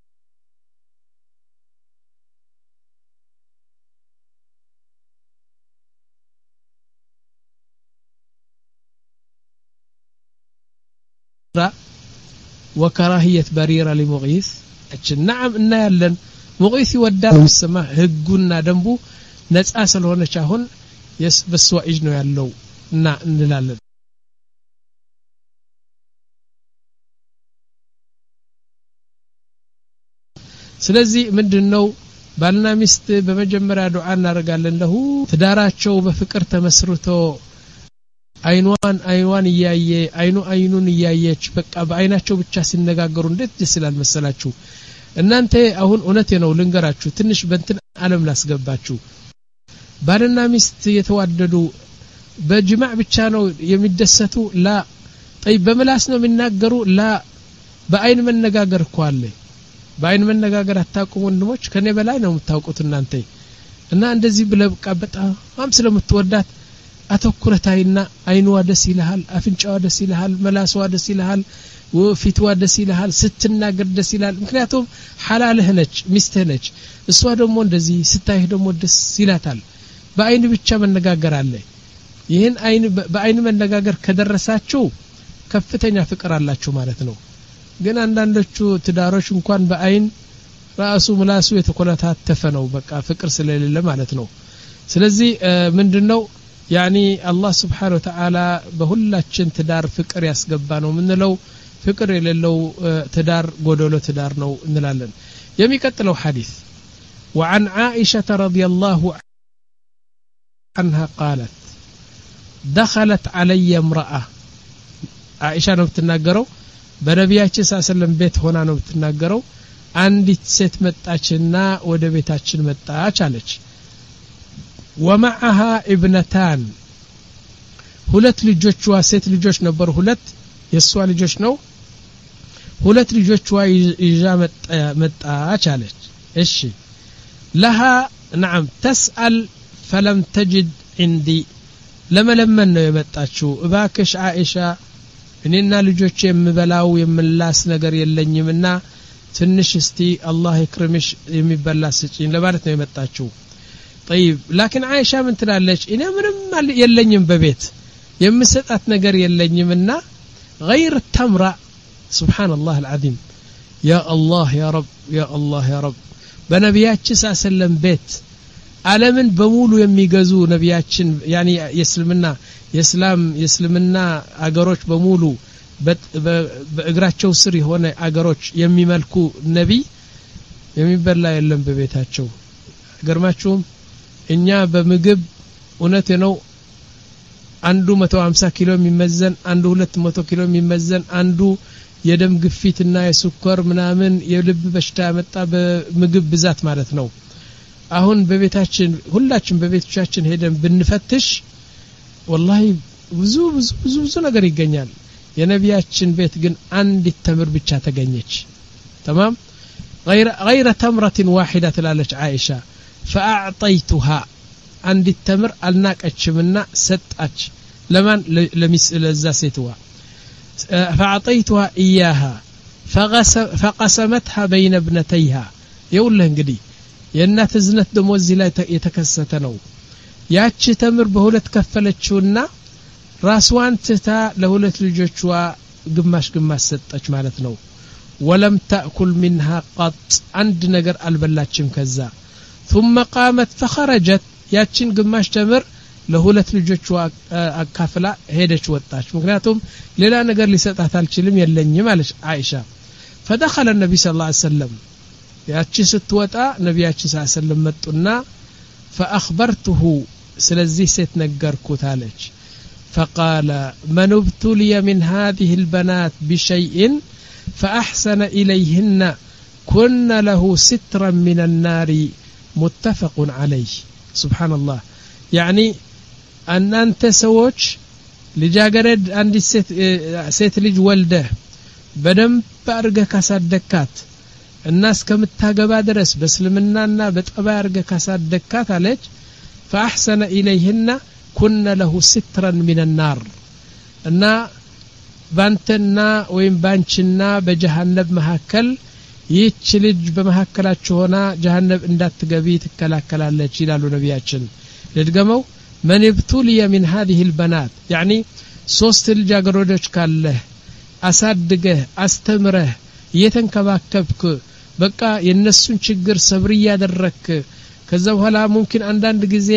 وكراهية بريرة لمغيث نعم إن يلن مغيث يودع السماء هجونا دنبو نتأسل هنا شاهن يس بسوا إجنو يالو نا نلالن سلزي من دنو بالنا مست بمجمرة دعانا رجالن له تداراتشو بفكر تمسرتو አይኗን አይኗን ያየ አይኑ አይኑን ያየች በቃ በአይናቸው ብቻ ሲነጋገሩ እንዴት ደስ ይላል መሰላችሁ እናንተ አሁን እውነቴ ነው ልንገራችሁ ትንሽ በእንትን ዓለም ላስገባችሁ ባልና ሚስት የተዋደዱ በጅማዕ ብቻ ነው የሚደሰቱ ላ طيب በመላስ ነው የሚናገሩ ላ በአይን መነጋገር እኮ አለ በአይን መነጋገር አታውቁም ወንድሞች ከኔ በላይ ነው የምታውቁት እናንተ እና እንደዚህ ብለብቃ በጣም ስለምትወዳት አተኩረታይና አይኗ ደስ ይልሃል አፍንጫዋ ደስ ይልሃል መላስዋ ደስ ይልሃል ወፊትዋ ደስ ይልሃል ስትናገር ደስ ይላል ምክንያቱም ሐላልህ ነች ሚስትህ ነች እሷ ደግሞ እንደዚህ ስታይህ ደግሞ ደስ ይላታል በአይን ብቻ መነጋገር አለ ይሄን አይን በአይን መነጋገር ከደረሳችሁ ከፍተኛ ፍቅር አላችሁ ማለት ነው ግን አንዳንዶቹ ትዳሮች እንኳን በአይን ራሱ ምላሱ የተኮለታተፈ ነው በቃ ፍቅር ስለሌለ ማለት ነው ስለዚህ ምንድነው يعني الله سبحانه وتعالى بهلاችን ትዳር ፍቅር ያስገባ ነው ምንለው ፍቅር የሌለው ትዳር ጎዶሎ ትዳር ነው እንላለን የሚቀጥለው ሐዲስ وعن عائشة رضي الله عنها قالت دخلت علي امرأة عائشة ነው بتناገረው በነቢያችን ሰለላሁ ዐለይሂ ወሰለም ቤት ሆና ነው بتناገረው አንዲት ሴት መጣችና ወደ ቤታችን መጣች አለች ومعها ابنتان ሁለት ልጆችዋ ሴት ልጆች ነበሩ ሁለት የሷ ልጆች ነው ሁለት ልጆችዋ ይዛ መጣች አለች እሺ لها نعم تسأل فلم تجد عندي ለመለመን ነው የመጣችው እባክሽ አይሻ እኔና ልጆቼ የምበላው የምላስ ነገር የለኝምና ትንሽ እስቲ አላህ ይክርምሽ የሚበላ ስጪኝ ለማለት ነው የመጣችው طيب لكن عائشة من تلالج إنا منم يلنيم ببيت يمسطات نجر يلنيمنا غير التمرة سبحان الله العظيم يا الله يا رب يا الله يا رب بنبياتش سلم بيت على من بمولو يميجزو نبياتشن يعني يسلمنا يسلم يسلمنا أجروش بمولو بأجراتشو سري هون أجروش يمي ملكو نبي يمي برلا يلم ببيتاتشو قرماتشوم እኛ በምግብ እውነቴ ነው አንዱ መቶ ሃምሳ ኪሎ የሚመዘን አንዱ ሁለት መቶ ኪሎ የሚመዘን አንዱ የደም ግፊትና የስኳር ምናምን የልብ በሽታ ያመጣ በምግብ ብዛት ማለት ነው አሁን በቤታችን ሁላችን በቤቶቻችን ሄደን ብንፈትሽ والله ብዙ ብዙ ብዙ ብዙ ነገር ይገኛል የነቢያችን ቤት ግን አንድ ተምር ብቻ ተገኘች تمام غير غير تمرة واحدة تلالج عائشة فأعطيتها عند التمر الناقشمنا ستأج لمن لمسئل الزاسيتها فأعطيتها إياها فقسمتها بين ابنتيها يقول لها انقدي ينا تزنت دموزي لا يتكستنو ያቺ ተምር በሁለት ከፈለችውና ራስዋን ትታ ለሁለት ልጆቿ ግማሽ ግማሽ ሰጠች ማለት ነው ولم تأكل منها قط عند نجر البلاتشم كذا ثم قامت فخرجت ያችን ግማሽ ተምር ለሁለት ልጆቿ አካፍላ ሄደች ወጣች ምክንያቱም ሌላ ነገር ሊሰጣት አልችልም የለኝም አለች አይሻ فدخل النبي صلى الله عليه وسلم ያቺ ስትወጣ ነብያችን صلى الله عليه وسلم መጡና فأخبرته ስለዚህ ሴት ነገርኩት አለች فقال من ابتلي من هذه البنات بشيء فأحسن إليهن كن له سترا من النار متفق عليه سبحان الله يعني أن أنت سوتش لجاجرد عندي ست ست لج ولده بدم بأرجع كسادكات الناس كم تجابا درس بس لمننا بتقبا أرجع كسادكات عليك فأحسن إليهن كنا له سترا من النار أن بانتنا وين بانشنا بجهنم مهكل ይህች ልጅ በመሐከላቸው ሆና ጀሃነም እንዳትገቢ ትከላከላለች ይላሉ ነብያችን ለድገመው من ابتلي من هذه البنات يعني ሶስት ልጃገረዶች ካለ አሳድገህ አስተምረህ የተንከባከብክ በቃ የነሱን ችግር ሰብር ያደረክ ከዛ በኋላ ممكن አንዳንድ ጊዜ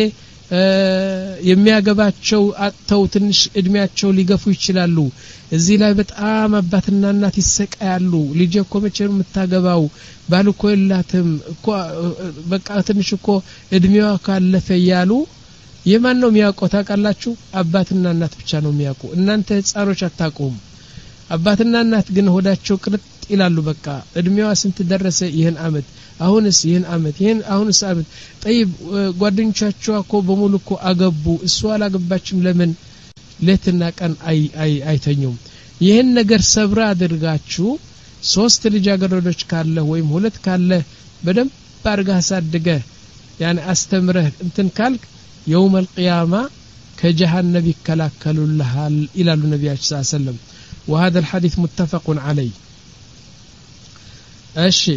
የሚያገባቸው አጥተው ትንሽ እድሜያቸው ሊገፉ ይችላሉ እዚህ ላይ በጣም አባትና እናት ይሰቃያሉ ልጅ እኮ መቼ ነው የምታገባው ባልኮ የላትም እኮ በቃ ትንሽ እኮ እድሜዋ ካለፈ ያሉ የማን ነው የሚያውቀው ታውቃላችሁ አባትና እናት ብቻ ነው የሚያውቁ እናንተ ህፃኖች አታውቁም አባትና እናት ግን ሆዳቸው ቅርጥ ይላሉ በቃ እድሜዋ ስንት ደረሰ ይሄን አመት አሁንስ ይሄን አመት ይሄን አሁንስ አመት طيب ጓደኞቻቸው እኮ በሙሉ እኮ አገቡ እሷ አላገባችም ለምን ለትና ቀን አይ አይ አይተኙም ይሄን ነገር ሰብራ አድርጋችሁ ሶስት ልጃገረዶች ካለ ወይም ሁለት ካለ በደም ባርጋ ሳድገ يعني አስተምረህ እንትን ካልክ يوم القيامه كجهنم يكلكلولها الى النبي صلى الله عليه وسلم وهذا الحديث متفق عليه እሺ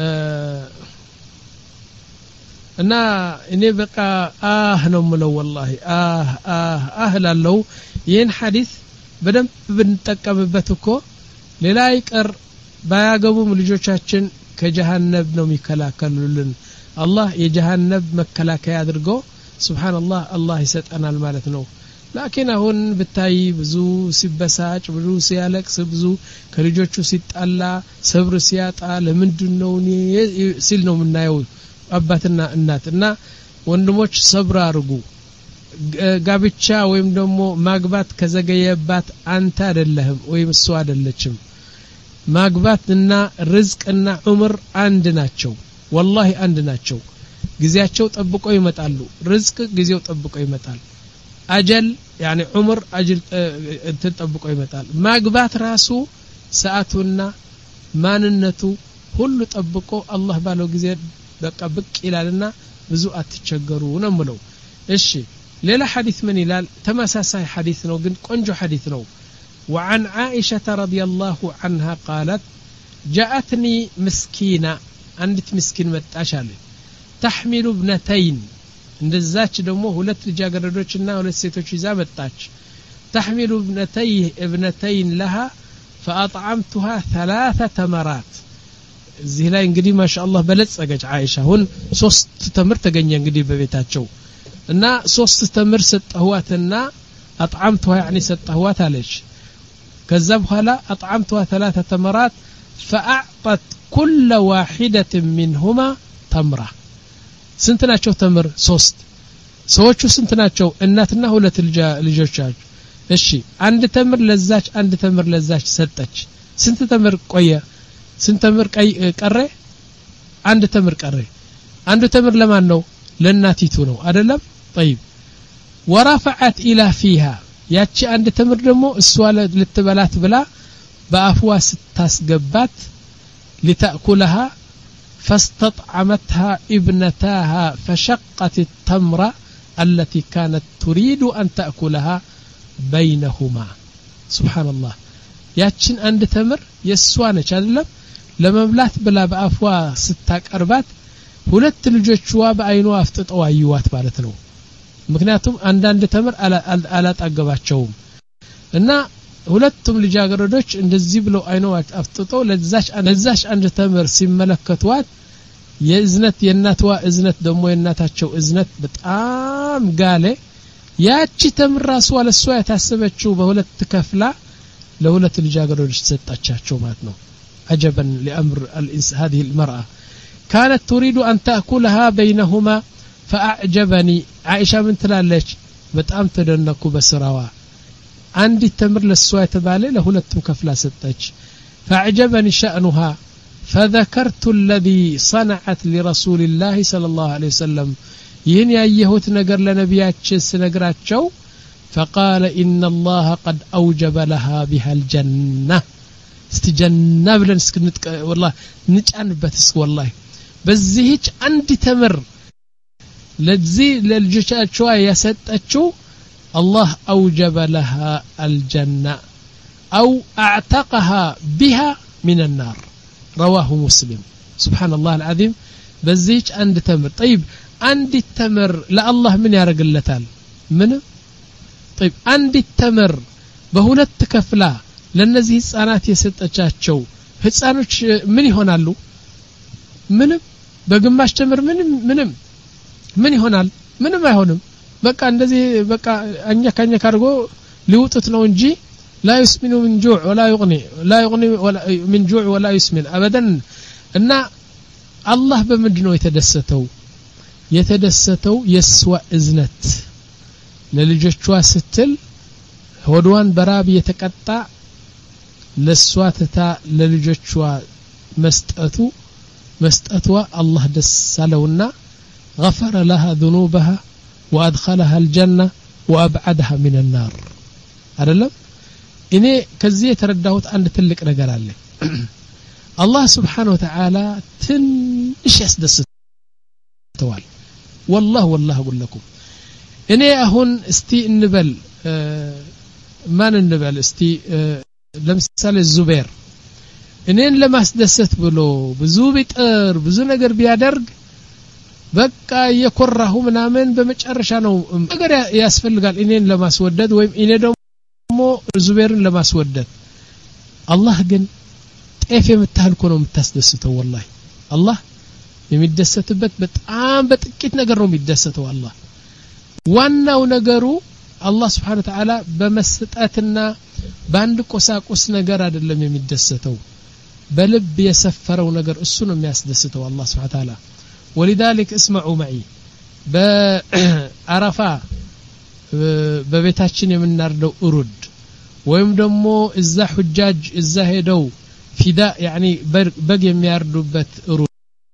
እና እኔ በቃ አህ ነው ምለው والله አህ አህ አህ ላለው ይሄን ሐዲስ በደንብ ብንጠቀምበት እኮ ሌላ ይቀር ባያገቡም ልጆቻችን ከጀሃነም ነው የሚከላከሉልን አላህ የጀሃነም መከላከያ አድርጎ ሱብሃንአላህ አላህ ይሰጠናል ማለት ነው لكن አሁን ብታይ ብዙ ሲበሳጭ ብዙ ሲያለቅስ ብዙ ከልጆቹ ሲጣላ ሰብር ሲያጣ ለምንድነው ሲል ነው የምናየው አባትና እናትና ወንድሞች ሰብር አርጉ ጋብቻ ወይም ደግሞ ማግባት ከዘገየባት አንተ አይደለህም ወይም እሱ አይደለችም ማግባትና ርዝቅና ዑምር አንድ ናቸው والله አንድ ናቸው ጊዜያቸው ጠብቆ ይመጣሉ ርዝቅ ጊዜው ጠብቆ ይመጣል አጀል يعني عمر اجل ተጠብቆ ይመጣል ማግባት ራሱ ሰዓቱና ማንነቱ ሁሉ ጠብቆ አላህ ባለው ጊዜ በቃ ብቅ ይላልና ብዙ አትቸገሩ ነው ምለው እሺ ሌላ ሐዲስ ምን ይላል ተመሳሳይ ሐዲስ ነው ግን ቆንጆ ሐዲስ ነው وعن عائشة رضي الله عنها قالت جاءتني مسكينة عندت مسكين متاشال تحمل ابنتين እንደዛች ደግሞ ሁለት ልጃገረዶችና ሁለት ሴቶች ይዛ መጣች تحمل ابنتي ابنتين لها فاطعمتها ثلاث تمرات እዚህ ላይ እንግዲህ ማሻአላህ በለጸገች አይሻ ሁን ሶስት ተምር ተገኘ እንግዲህ በቤታቸው እና ሶስት ተምር ሰጠዋትና اطعمتها يعني ሰጠዋት አለች ከዛ በኋላ اطعمتها ثلاث تمرات فاعطت كل واحدة منهما تمرة ስንት ናቸው ተምር ሶስት ሰዎቹ ስንት ናቸው እናትና ሁለት ልጆቻቸው እሺ አንድ ተምር ለዛች አንድ ተምር ለዛች ሰጠች ስንት ተምር ቆየ ስንት ተምር ቀረ አንድ ተምር ቀረ አንድ ተምር ለማን ነው ለናቲቱ ነው አይደለም طيب ورفعت الى فيها ያቺ አንድ ተምር ደግሞ እሷ ልትበላት ብላ በአፍዋ ስታስገባት لتأكلها فاستطعمتها ابنتاها فشقت التمرة التي كانت تريد أن تأكلها بينهما سبحان الله ያችን አንድ ተምር የሷነች አይደለም ለመብላት ብላ በአፍዋ ስታቀርባት ሁለት ልጆችዋ በአይኗ አፍጥጠው አዩዋት ማለት ነው ምክንያቱም አንድ አንድ ተምር አላጣገባቸውም እና ሁለቱም ልጃገረዶች እንደዚህ ብለው አይነዋት አፍጥጠው ለዛች ለዛች አንድ ተምር ሲመለከቷት የእዝነት የእናቷ እዝነት ደግሞ የእናታቸው እዝነት በጣም ጋለ ያቺ ተምር ራሷ ለሷ ያታሰበችው በሁለት ከፍላ ለሁለት ልጃገረዶች ተሰጣቻቸው ማለት ነው عجبا لأمر هذه المرأة كانت تريد أن تأكلها بينهما فأعجبني عائشة من تلالج በጣም ተደነቁ በስራዋ عندي التمر للسوا يتبالي لهلتم كفلا ستج فأعجبني شأنها فذكرت الذي صنعت لرسول الله صلى الله عليه وسلم ين يهوت نجر لنبياتش سنجراتشو فقال إن الله قد أوجب لها بها الجنة استجنب لنسكنت والله نجعن بتسك والله بزهيج عندي تمر لجزي للجشاتشو يستأتشو الله أوجب لها الجنة أو أعتقها بها من النار رواه مسلم سبحان الله العظيم بزيج عند تمر طيب عند التمر لا الله من يرجلتال من طيب عند التمر بهولت كفلا لنزي ህፃናት የሰጠቻቸው ህፃኖች ምን ይሆናሉ ምንም በግማሽ ተምር ምንም ምንም ምን ይሆናል ምንም አይሆንም በቃ እንደዚህ በቃ አኛ ካኛ ካርጎ ሊውጡት ነው እንጂ لا يسمن من جوع ولا يغني لا يغني ولا من جوع ولا يسمن ابدا እና አላህ በምንድነው የተደሰተው የተደሰተው የስዋ እዝነት ለልጆቿ ስትል ሆድዋን በራብ የተቀጣ ለሷተታ ለልጆቿ መስጠቱ መስጠቷ አላህ ደስ አለውና غفر لها ذنوبها وادخلها الجنه وابعدها من النار አይደለም እኔ ከዚህ የተረዳሁት አንድ ትልቅ ነገር አለ አላህ Subhanahu Wa Ta'ala ትንሽ ያስደስተዋል والله والله اقول لكم እኔ አሁን እስቲ እንበል ማን እንበል እስቲ ለምሳሌ ዙበይር እኔን ለማስደሰት ብሎ ብዙ ቢጥር ብዙ ነገር ቢያደርግ በቃ የኮራሁ ምናምን በመጨረሻ ነው ነገር ያስፈልጋል እኔን ለማስወደድ ወይም እኔ ደግሞ ዙበይርን ለማስወደድ አላህ ግን ጤፍ የምታህል ነው የምታስደስተው والله አላህ የሚደሰትበት በጣም በጥቂት ነገር ነው የሚደሰተው አላህ ዋናው ነገሩ አላህ Subhanahu Wa Ta'ala በመስጠትና በአንድ ቆሳቁስ ነገር አይደለም የሚደሰተው በልብ የሰፈረው ነገር እሱ ነው የሚያስደስተው አላህ Subhanahu Wa Ta'ala ولذلك اسمعوا معي በአረፋ በቤታችን የምናርደው ኡሩድ ወይም ደግሞ እዛ ሁጃጅ እዛ ሄደው ፊዳ يعني በግ የሚያርዱበት ኡሩድ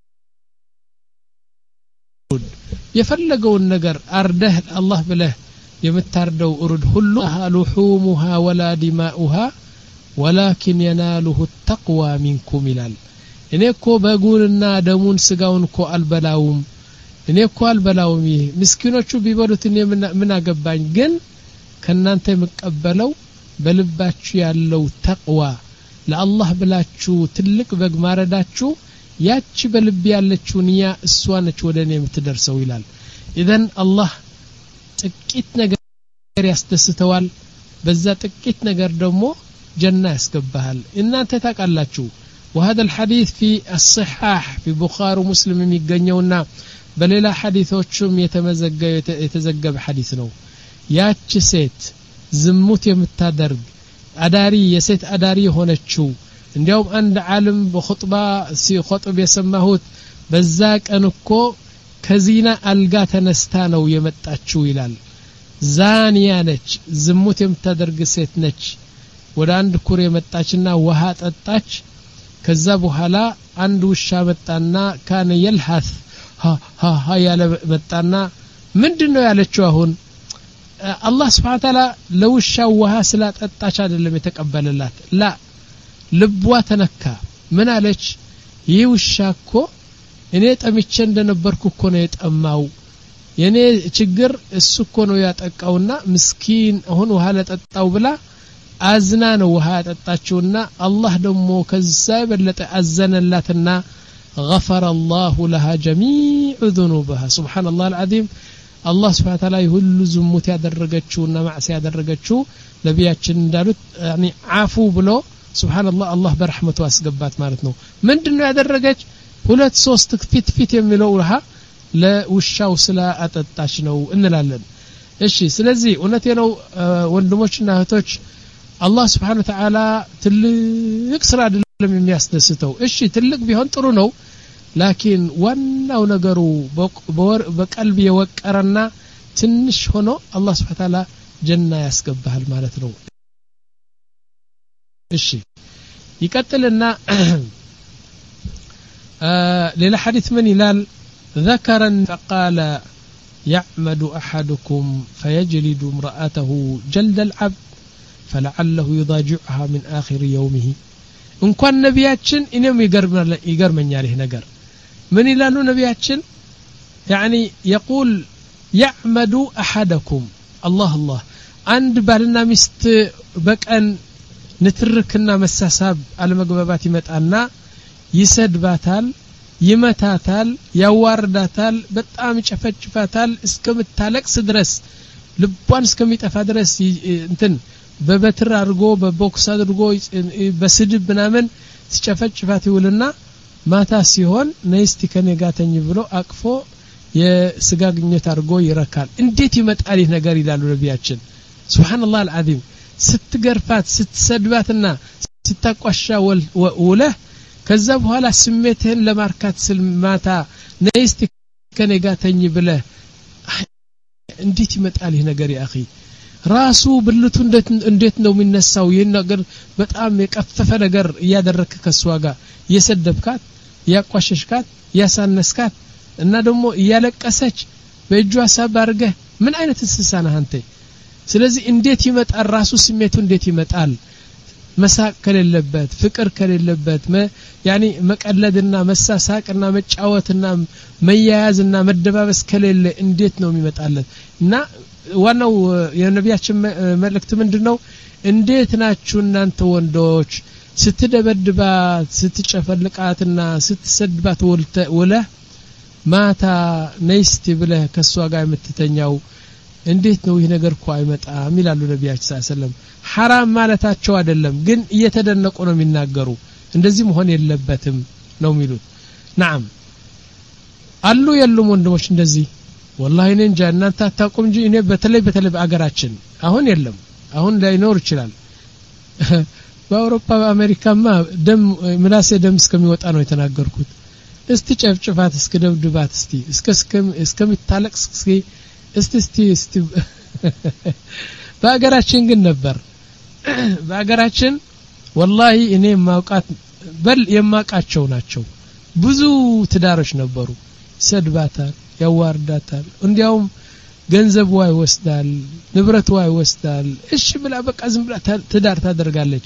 የፈለገውን ነገር አርደህ አላህ ብለህ የምታርደው ኡሩድ ሁሉ لحومها ولا دماؤها ولكن يناله التقوى منكم ይላል እኔ እኮ በጉንና ደሙን ስጋውን እኮ አልበላውም እኔ እኮ አልበላውም ምስኪኖቹ ቢበሉት እኔ ምን አገባኝ ግን ከናንተ የምቀበለው በልባችሁ ያለው ተቅዋ ለአላህ ብላችሁ ትልቅ በግ ማረዳችሁ ያቺ በልብ ያለችው ንያ እሷ ነች ወደኔ የምትደርሰው ይላል ኢዘን አላህ ጥቂት ነገር ያስደስተዋል በዛ ጥቂት ነገር ደግሞ ጀና ያስገባሃል እናንተ ታቃላችሁ وهذا الحديث في الصحاح في بخاري ومسلم የሚገኘውና በሌላ ሐዲሶችም የተመዘገበ የተዘገበ ሐዲስ ነው ያቺ ሴት ዝሙት የምታደርግ አዳሪ የሴት አዳሪ ሆነችው እንዲያው አንድ ዓለም በኹጥባ ሲኹጥብ የሰማሁት በዛ ቀን እኮ ከዚና አልጋ ተነስታ ነው የመጣችው ይላል ዛኒያ ነች ዝሙት የምታደርግ ሴት ነች ወደ አንድ ኩሬ መጣችና ውሃ ጠጣች ከዛ በኋላ አንድ ውሻ መጣና ካነ يلحث ها ها ها ያለ መጣና ምንድነው ያለችው አሁን አላህ Subhanahu Wa Ta'ala ለውሻው ውሃ ስላጠጣች አይደለም የተቀበለላት ላ ልቧ ተነካ ምን አለች ይህ ውሻ እኮ እኔ ጠምቼ እንደነበርኩ እኮ ነው የጠማው የኔ ችግር እሱ እኮ ነው ያጠቃውና ምስኪን አሁን ውሃ ለጠጣው ብላ አዝና ነው ውሃ ያጠጣችውና አላህ ደግሞ ከዛ በለጠ አዘነላትና غفر الله لها جميع ذنوبها سبحان الله العظيم አላህ Subhanahu Wa Ta'ala ሁሉ ዝሙት ያደረገችውና ማዕሲያ ያደረገችው ነብያችን እንዳሉት ያኒ አፉ ብሎ ሱብሃንአላህ አላህ በረህመቱ አስገባት ማለት ነው ምንድነው ያደረገች ሁለት ሶስት ፊት ፊት የሚለው ውሃ ለውሻው ስላ አጠጣች ነው እንላለን እሺ ስለዚህ እውነቴ ነው ወንድሞችና እህቶች አላህ Subhanahu Wa Ta'ala ትልቅ ስራ አይደለም የሚያስደስተው እሺ ትልቅ ቢሆን ጥሩ ነው ላኪን ዋናው ነገሩ በቀልብ የወቀረና ትንሽ ሆኖ አላህ Subhanahu Wa Ta'ala ጀና ያስገባል ማለት ነው እሺ ይቀጥልና ሌላ ሐዲስ ምን ይላል ذكرا فقال يعمد احدكم فيجلد امراته جلد العبد فلعله يضاجعها من اخر يومه እንኳን ነብያችን እኔም ይገርመኛል ይሄ ነገር ምን ይላሉ ነብያችን يعني يقول يعمد احدكم الله الله አንድ ባልና ሚስት በቀን ንትርክና መሳሳብ አለመግባባት ይመጣና ይሰድባታል ይመታታል ያዋርዳታል በጣም ይጨፈጭፋታል እስከምታለቅስ ድረስ ልቧን እስከሚጠፋ ድረስ እንትን በበትር አድርጎ በቦክስ አድርጎ በስድብ ምናምን ሲጨፈጭፋት ይውልና ማታ ሲሆን ነይስቲ ከነጋተኝ ብሎ አቅፎ የስጋ ግንኙነት አድርጎ ይረካል እንዴት ይመጣል ይህ ነገር ይላሉ ነብያችን ሱብሃንአላህ አልዓዚም ስትገርፋት ስትሰድባትና ስታቋሻ ወለህ ከዛ በኋላ ስሜትህን ለማርካት ስልማታ ነይስቲ ከነጋተኝ ብለ እንዴት ይመጣል ይህ ነገር ያ اخي ራሱ ብልቱ እንዴት እንዴት ነው የሚነሳው ይሄን ነገር በጣም የቀፈፈ ነገር ያደረከ ከሷጋ የሰደብካት ያቋሸሽካት ያሳነስካት እና ደግሞ ያለቀሰች በእጇ ሳባርገ ምን አይነት እንስሳ ነህ አንተ ስለዚህ እንዴት ይመጣል ራሱ ስሜቱ እንዴት ይመጣል መሳቅ ከሌለበት ፍቅር ከሌለበት ያኒ መቀለድና መሳሳቅና መጫወትና መያያዝና መደባበስ ከሌለ እንዴት ነው የሚመጣለት እና ዋናው የነብያችን መልእክት ምንድነው እንዴት ናችሁ እናንተ ወንዶች ስትደበድባት ስትጨፈልቃትና ስትሰድባት ወለ ማታ ነይስቲ ብለህ ከሷ ጋር የምትተኛው እንዴት ነው ይሄ ነገር እኮ አይመጣም ይላሉ ነብያችን ሰለላሁ ዐለይሂ ወሰለም حرام ማለታቸው አይደለም ግን እየተደነቁ ነው የሚናገሩ እንደዚህ መሆን የለበትም ነው የሚሉት نعم አሉ የሉም ወንድሞች እንደዚህ والله እኔ እንጃ እናንተ አታውቁም እንጂ እኔ በተለይ በተለይ በአገራችን አሁን የለም አሁን ላይኖር ይችላል በአውሮፓ በአሜሪካማ ደም ምላሴ ደም እስከሚወጣ ነው የተናገርኩት እስቲ ጨፍጭፋት እስከ ደብድባት እስቲ እስከ እስከሚታለቅስ እስኪ እስቲ እስቲ እስቲ በአገራችን ግን ነበር በአገራችን والله እኔ ማውቃት በል የማቃቸው ናቸው ብዙ ትዳሮች ነበሩ ሰድባታል ያዋርዳታል እንዲያውም ገንዘብ ዋይ ወስዳል ንብረት ዋይ ወስዳል እሺ ብላ በቃ ዝም ብላ ትዳር ታደርጋለች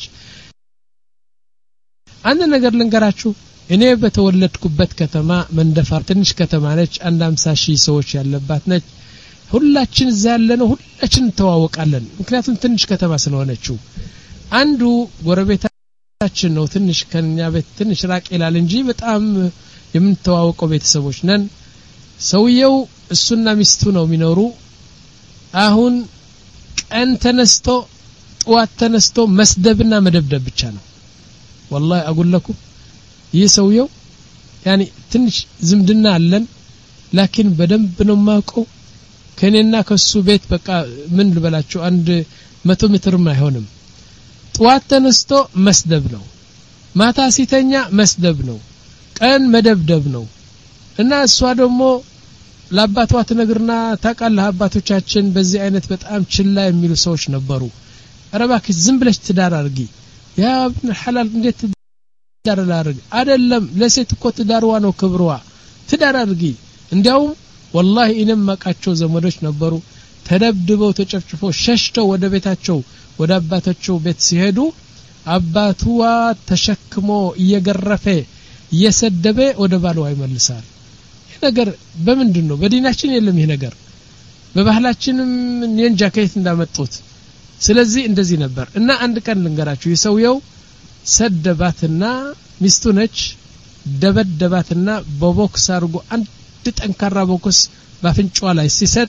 አንድ ነገር ልንገራችሁ እኔ በተወለድኩበት ከተማ መንደፋር ትንሽ ከተማ ነች አንድ ሃምሳ ሺህ ሰዎች ያለባት ነች ሁላችን ያለነው ሁላችን ተዋወቃለን ምክንያቱም ትንሽ ከተማ ስለሆነችው አንዱ ጎረቤታችን ነው ትንሽ ከኛ ቤት ትንሽ ራቅ ይላል እንጂ በጣም የምንተዋወቀው ቤተሰቦች ነን ሰውየው እሱና ሚስቱ ነው የሚኖሩ አሁን ቀን ተነስቶ ጧት ተነስቶ መስደብና መደብደብ ብቻ ነው والله اقول لكم ይሰውየው ያኒ ትንሽ ዝምድና አለን ላኪን በደንብ ነው ማውቀው ከኔና ከሱ ቤት በቃ ምን ልበላችሁ አንድ መቶ ሜትር አይሆንም ጧት ተነስቶ መስደብ ነው ማታ ሲተኛ መስደብ ነው ቀን መደብደብ ነው እና እሷ ደግሞ ለአባቷ ተነግርና ታቃለህ አባቶቻችን በዚህ አይነት በጣም ችላ የሚሉ ሰዎች ነበሩ አረባክ ዝም ብለሽ ትዳር አርጊ ያ ابن الحلال እንዴት ትዳር አርጊ አይደለም ለሴት እኮ ትዳርዋ ነው ክብሯ ትዳር አርጊ እንዲያውም والله እኔም ማቃቸው ዘመዶች ነበሩ ተደብድበው ተጨፍጭፈው ሸሽተው ወደ ቤታቸው ወደ አባታቸው ቤት ሲሄዱ አባቱዋ ተሸክሞ እየገረፈ እየሰደበ ወደ ባሏ ይመልሳል ይሄ ነገር በምንድነው በዲናችን የለም ይሄ ነገር በባህላችንም የንጃ ከየት እንዳመጡት ስለዚህ እንደዚህ ነበር እና አንድ ቀን ልንገራችሁ የሰውየው ሰደባትና ሚስቱ ነች ደበደባትና በቦክስ አርጎ አንድ ጠንካራ ቦክስ ባፍንጫዋ ላይ ሲሰጥ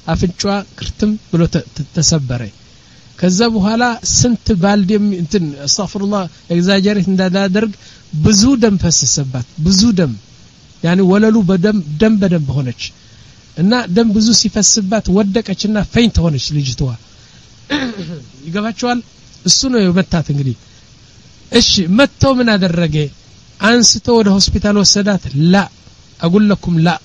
አፍንጫዋ ክርትም ብሎ ተሰበረ ከዛ በኋላ ስንት ባልዲም እንትን አስተግፍሩላህ ኤግዛጀሬት እንዳላደርግ ብዙ ደም ፈሰሰባት ብዙ ደም ያኒ ወለሉ በደም ደም በደም ሆነች እና ደም ብዙ ሲፈስባት ወደቀችና ፌንት ሆነች ልጅቷ ይገባቸዋል እሱ ነው የመታት እንግዲህ እሺ መጥቶ ምን አደረገ አንስቶ ወደ ሆስፒታል ወሰዳት ላ አقول لكم لا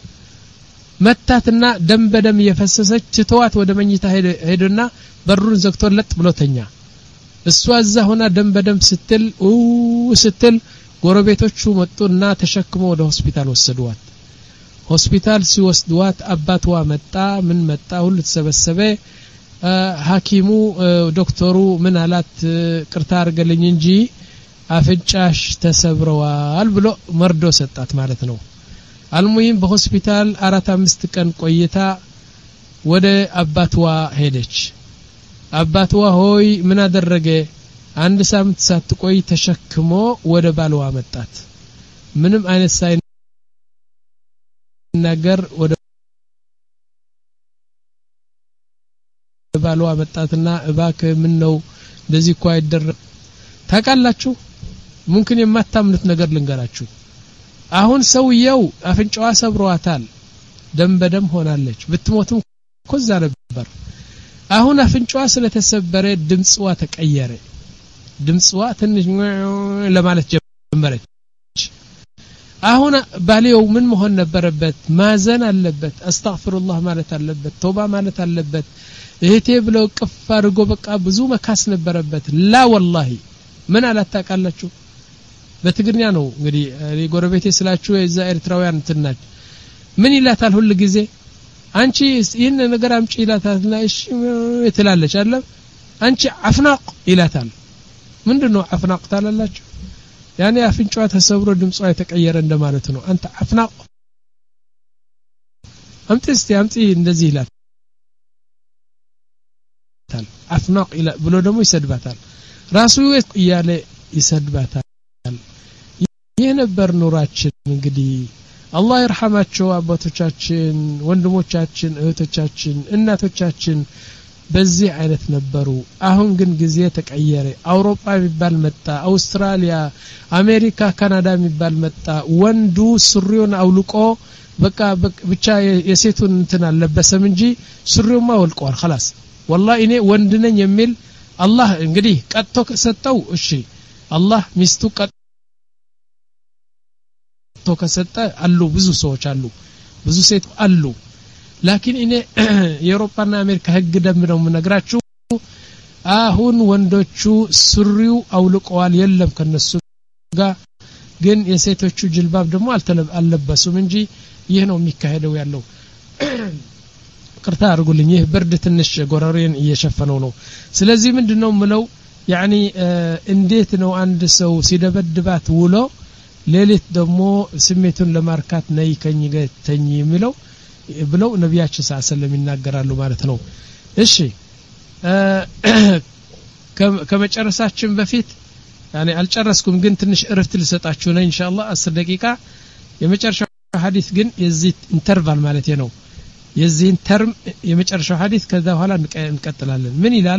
መታትና ደም በደም የፈሰሰች ትተዋት ወደ መኝታ ሄደና በሩን ዘግቶለት ብሎተኛ እሷ እዛ ሆና ደም በደም ስትል ኡ ስትል ጎረቤቶቹ መጡና ተሸክመው ወደ ሆስፒታል ወሰዱዋት ሆስፒታል ሲወስዱዋት አባቷ መጣ ምን መጣ ሁሉ ተሰበሰበ ሐኪሙ ዶክተሩ ምን አላት ቅርታ አርገልኝ እንጂ አፍንጫሽ ተሰብረዋል ብሎ መርዶ ሰጣት ማለት ነው አልሙሂም በሆስፒታል አራት አምስት ቀን ቆይታ ወደ አባቷ ሄደች አባቷ ሆይ ምን አደረገ አንድ ሳምንት ሳትቆይ ተሸክሞ ወደ ባልዋ መጣት ምንም አይነት ሳይናገር ወደ ባልዋ መጣትና እባክ ምን ነው እንደዚህ እኮ አይደረግ ታቃላችሁ ሙምኪን የማታምኑት ነገር ልንገራችሁ አሁን ሰውየው አፍንጫዋ ሰብሯታል ደም በደም ሆናለች ብትሞትም ኮዛ ነበር አሁን አፍንጫዋ ስለተሰበረ ድምጽዋ ተቀየረ ድምጽዋ ትንሽ ለማለት ጀመረች አሁን ባሊው ምን መሆን ነበረበት ማዘን አለበት አስተግፍሩላህ ማለት አለበት ተውባ ማለት አለበት እህቴ ብለው ቅፍ አድርጎ በቃ ብዙ መካስ ነበረበት ላ ወላሂ ምን አላታቃላችሁ በትግርኛ ነው እንግዲህ ጎረቤቴ ስላችሁ የዛ ኤርትራውያን እንትናች ምን ይላታል ሁሉ ጊዜ አንቺ ይሄን ነገር አምጪ ይላታልና እሺ ትላለች አይደል አንቺ አፍናቅ ይላታል ምንድነው አፍናቅ ታላላችሁ ያኔ አፍንጫዋ ተሰብሮ ድምጿ የተቀየረ እንደማለት ነው አንተ አፍናቅ አምጪ እስቲ አምጪ እንደዚህ ይላታል አፍናቅ ይላ ብሎ ደግሞ ይሰድባታል ራሱ ያለ ይሰድባታል ይሄ ነበር ኑራችን እንግዲህ አላህ ይርሐማቸው አባቶቻችን ወንድሞቻችን እህቶቻችን እናቶቻችን በዚህ አይነት ነበሩ አሁን ግን ጊዜ ተቀየረ አውሮፓ የሚባል መጣ አውስትራሊያ አሜሪካ ካናዳ የሚባል መጣ ወንዱ ሱሪውን አውልቆ በቃ ብቻ የሴቱን እንትን አለበሰም እንጂ ሱሪውማ ወልቋል خلاص والله እኔ ወንድ ነኝ የሚል አላህ እንግዲህ ቀጥቶ ሰጠው እሺ አላህ ሚስቱ ቀጥቶ ከሰጠ አሉ ብዙ ሰዎች አሉ ብዙ ሴት አሉ ላኪን እኔ የአውሮፓና አሜሪካ ህግ ደም ነው ምነግራችሁ አሁን ወንዶቹ ሱሪው አውልቀዋል የለም ከነሱ ጋር ግን የሴቶቹ ጅልባብ ደግሞ አልለበሱም እንጂ ይሄ ነው የሚካሄደው ያለው ቅርታ አርጉልኝ ይሄ ብርድ ትንሽ ጎረሬን እየሸፈነው ነው ስለዚህ ምንድነው ምለው ያኒ እንዴት ነው አንድ ሰው ሲደበድባት ውሎ ሌሊት ደግሞ ስሜቱን ለማርካት ነይ ከኝ ገተኝ የሚለው ብለው ነብያችን ሰለላሁ ይናገራሉ ማለት ነው እሺ ከመጨረሳችን በፊት ያኒ አልጨረስኩም ግን ትንሽ እረፍት ልሰጣችሁ ነው ኢንሻአላህ አስር ደቂቃ የመጨረሻው ሐዲስ ግን የዚህ ኢንተርቫል ማለት ነው የዚህን ተርም የመጨረሻው ሐዲስ ከዛ በኋላ እንቀጥላለን ምን ይላል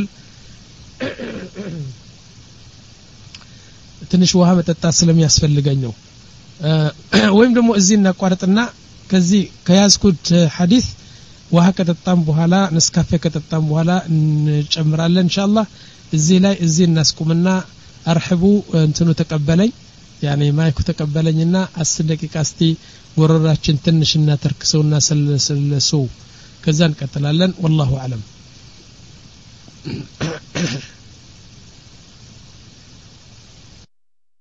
ትንሽ ውሃ መጠጣት ስለሚያስፈልገኝ ነው ወይም ደግሞ እዚህ እናቋርጥና ከዚህ ከያዝኩት ሐዲስ ውሃ ከጠጣም በኋላ ነስካፌ ከጠጣም በኋላ እንጨምራለን ኢንሻአላህ እዚህ ላይ እዚህ እናስቁምና አርህቡ እንትኑ ተቀበለኝ ያኔ ማይኩ ተቀበለኝና አስር ደቂቃ እስቲ ወረራችን ትንሽና ተርክሰውና ሰለሰው ከዛ እንቀጥላለን والله اعلم